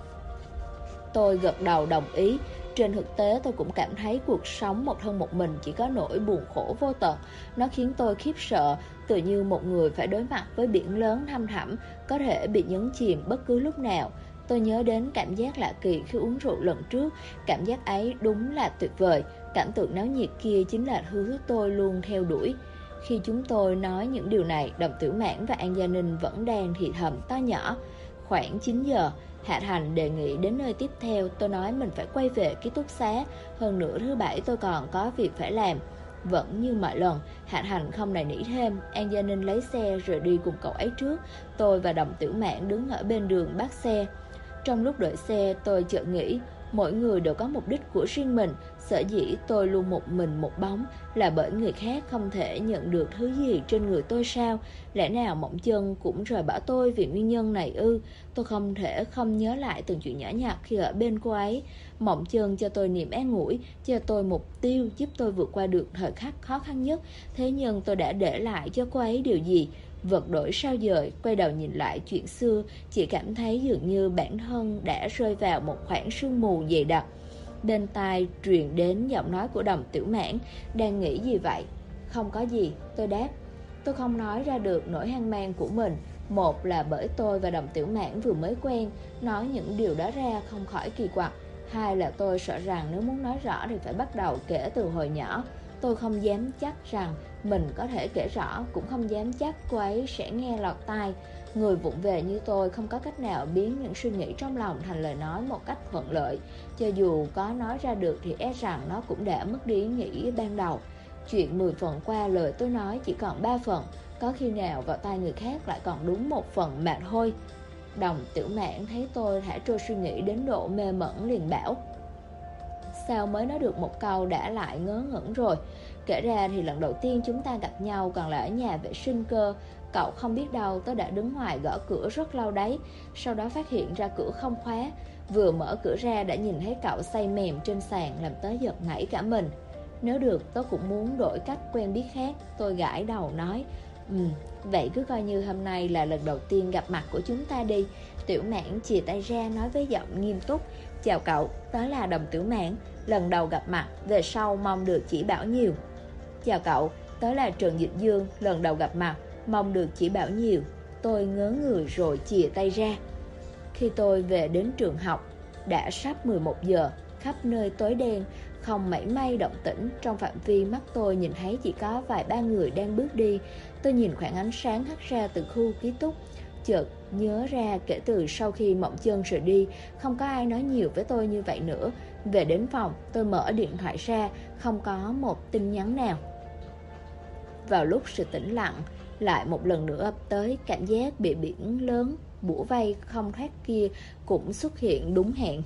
Tôi gật đầu đồng ý. Trên thực tế tôi cũng cảm thấy cuộc sống một thân một mình chỉ có nỗi buồn khổ vô tận. Nó khiến tôi khiếp sợ, tự như một người phải đối mặt với biển lớn thăm thẳm, có thể bị nhấn chìm bất cứ lúc nào. Tôi nhớ đến cảm giác lạ kỳ khi uống rượu lần trước. Cảm giác ấy đúng là tuyệt vời. Cảnh tượng náo nhiệt kia chính là thứ tôi luôn theo đuổi. Khi chúng tôi nói những điều này, Đồng Tiểu Mãn và An Gia Ninh vẫn đang thì thầm to nhỏ. Khoảng 9 giờ, Hạ Thành đề nghị đến nơi tiếp theo. Tôi nói mình phải quay về ký túc xá. Hơn nữa thứ bảy tôi còn có việc phải làm. Vẫn như mọi lần, Hạ Thành không nài nỉ thêm. An Gia Ninh lấy xe rồi đi cùng cậu ấy trước. Tôi và Đồng Tiểu Mãn đứng ở bên đường bắt xe. Trong lúc đợi xe tôi chợt nghĩ, mỗi người đều có mục đích của riêng mình. Sở dĩ tôi luôn một mình một bóng là bởi người khác không thể nhận được thứ gì trên người tôi sao? Lẽ nào Mộng Chân cũng rời bỏ tôi vì nguyên nhân này ư? Tôi không thể không nhớ lại từng chuyện nhỏ nhặt khi ở bên cô ấy. Mộng Chân cho tôi niềm an ủi, cho tôi mục tiêu, giúp tôi vượt qua được thời khắc khó khăn nhất. Thế nhưng tôi đã để lại cho cô ấy điều gì? Vật đổi sao dời, quay đầu nhìn lại chuyện xưa, chỉ cảm thấy dường như bản thân đã rơi vào một khoảng sương mù dày đặc. Bên tai truyền đến giọng nói của Đồng Tiểu Mãn, đang nghĩ gì vậy? Không có gì, tôi đáp. Tôi không nói ra được nỗi hoang mang của mình. Một là bởi tôi và Đồng Tiểu Mãn vừa mới quen, nói những điều đó ra không khỏi kỳ quặc. Hai là tôi sợ rằng nếu muốn nói rõ thì phải bắt đầu kể từ hồi nhỏ. Tôi không dám chắc rằng mình có thể kể rõ, cũng không dám chắc cô ấy sẽ nghe lọt tai. Người vụng về như tôi không có cách nào biến những suy nghĩ trong lòng thành lời nói một cách thuận lợi. Cho dù có nói ra được thì e rằng nó cũng đã mất đi ý nghĩ ban đầu. Chuyện 10 phần qua lời tôi nói chỉ còn 3 phần. Có khi nào vào tai người khác lại còn đúng 1 phần mà thôi. Đồng Tiểu Mãn thấy tôi thả trôi suy nghĩ đến độ mê mẩn liền bảo, sao mới nói được một câu đã lại ngớ ngẩn rồi? Kể ra thì lần đầu tiên chúng ta gặp nhau còn là ở nhà vệ sinh cơ. Cậu không biết đâu, tớ đã đứng ngoài gõ cửa rất lâu đấy. Sau đó phát hiện ra cửa không khóa. Vừa mở cửa ra đã nhìn thấy cậu say mềm trên sàn, làm tớ giật nảy cả mình. Nếu được tớ cũng muốn đổi cách quen biết khác. Tôi gãi đầu nói, vậy cứ coi như hôm nay là lần đầu tiên gặp mặt của chúng ta đi. Tiểu Mãn chìa tay ra nói với giọng nghiêm túc, chào cậu, tớ là Đồng Tiểu Mãn. Lần đầu gặp mặt, về sau mong được chỉ bảo nhiều. Chào cậu, tớ là Trần Dịch Dương. Lần đầu gặp mặt, mong được chỉ bảo nhiều. Tôi ngớ người rồi chìa tay ra. Khi tôi về đến trường học, đã sắp 11 giờ. Khắp nơi tối đen, không mảy may động tĩnh. Trong phạm vi mắt tôi nhìn thấy chỉ có vài ba người đang bước đi. Tôi nhìn khoảng ánh sáng hắt ra từ khu ký túc, chợt nhớ ra kể từ sau khi Mộng Chân rời đi, không có ai nói nhiều với tôi như vậy nữa. Về đến phòng, tôi mở điện thoại ra, không có một tin nhắn nào. Vào lúc sự tĩnh lặng lại một lần nữa ập tới, cảm giác bị biển lớn bủa vây không thoát kia cũng xuất hiện đúng hẹn.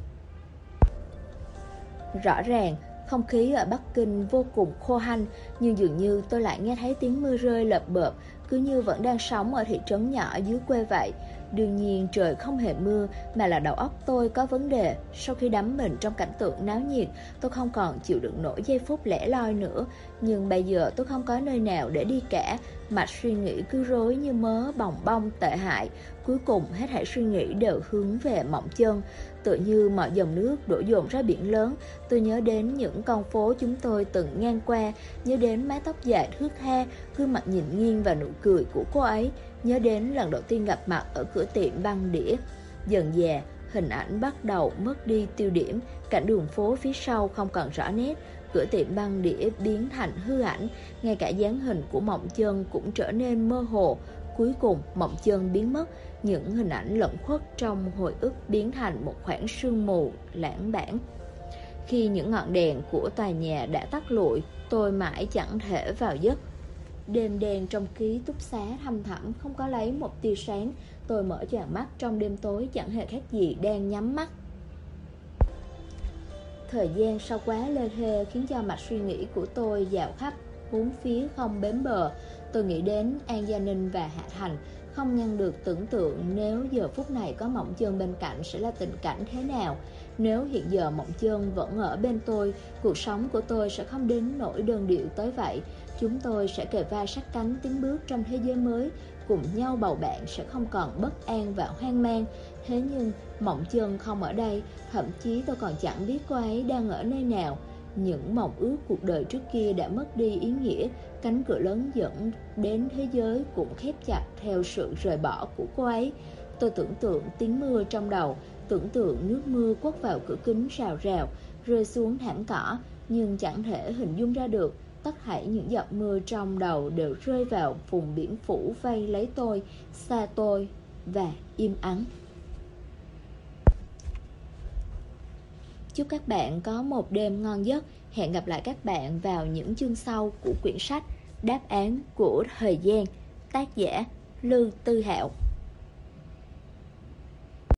Rõ ràng không khí ở Bắc Kinh vô cùng khô hanh, nhưng dường như tôi lại nghe thấy tiếng mưa rơi lợp bợp, cứ như vẫn đang sống ở thị trấn nhỏ dưới quê vậy. Đương nhiên trời không hề mưa, mà là đầu óc tôi có vấn đề. Sau khi đắm mình trong cảnh tượng náo nhiệt, tôi không còn chịu đựng nổi giây phút lẻ loi nữa. Nhưng bây giờ tôi không có nơi nào để đi cả. Mạch suy nghĩ cứ rối như mớ bòng bong tệ hại. Cuối cùng hết thảy suy nghĩ đều hướng về Mộng Chân. Tựa như mọi dòng nước đổ dồn ra biển lớn, tôi nhớ đến những con phố chúng tôi từng ngang qua, nhớ đến mái tóc dài thướt tha, gương mặt nhìn nghiêng và nụ cười của cô ấy, nhớ đến lần đầu tiên gặp mặt ở cửa tiệm băng đĩa. Dần dà, hình ảnh bắt đầu mất đi tiêu điểm, cảnh đường phố phía sau không còn rõ nét, cửa tiệm băng đĩa biến thành hư ảnh, ngay cả dáng hình của Mộng Chân cũng trở nên mơ hồ. Cuối cùng, Mộng Chân biến mất, những hình ảnh lẫn khuất trong hồi ức biến thành một khoảng sương mù lãng đãng. Khi những ngọn đèn của tòa nhà đã tắt lụi, tôi mãi chẳng thể vào giấc. Đêm đen trong ký túc xá thăm thẳm, không có lấy một tia sáng. Tôi mở choàng mắt trong đêm tối chẳng hề khác gì đang nhắm mắt. Thời gian sau quá lê thê khiến cho mạch suy nghĩ của tôi dạo khắp bốn phía không bến bờ. Tôi nghĩ đến An Gia Ninh và Hạ Thành, không ngăn được tưởng tượng nếu giờ phút này có Mộng Chân bên cạnh sẽ là tình cảnh thế nào. Nếu hiện giờ Mộng Chân vẫn ở bên tôi, cuộc sống của tôi sẽ không đến nỗi đơn điệu tới vậy. Chúng tôi sẽ kề vai sát cánh tiến bước trong thế giới mới, cùng nhau bầu bạn sẽ không còn bất an và hoang mang. Thế nhưng Mộng Chân không ở đây, thậm chí tôi còn chẳng biết cô ấy đang ở nơi nào. Những mộng ước cuộc đời trước kia đã mất đi ý nghĩa, cánh cửa lớn dẫn đến thế giới cũng khép chặt theo sự rời bỏ của cô ấy. Tôi tưởng tượng tiếng mưa trong đầu, tưởng tượng nước mưa quất vào cửa kính rào rào, rơi xuống thảm cỏ, nhưng chẳng thể hình dung ra được. Tất thảy những giọt mưa trong đầu đều rơi vào vùng biển phủ vây lấy tôi, xa tôi và im ắng. Chúc các bạn có một đêm ngon giấc. Hẹn gặp lại các bạn vào những chương sau của quyển sách Đáp án của thời gian, tác giả Lưu Tư Hạo.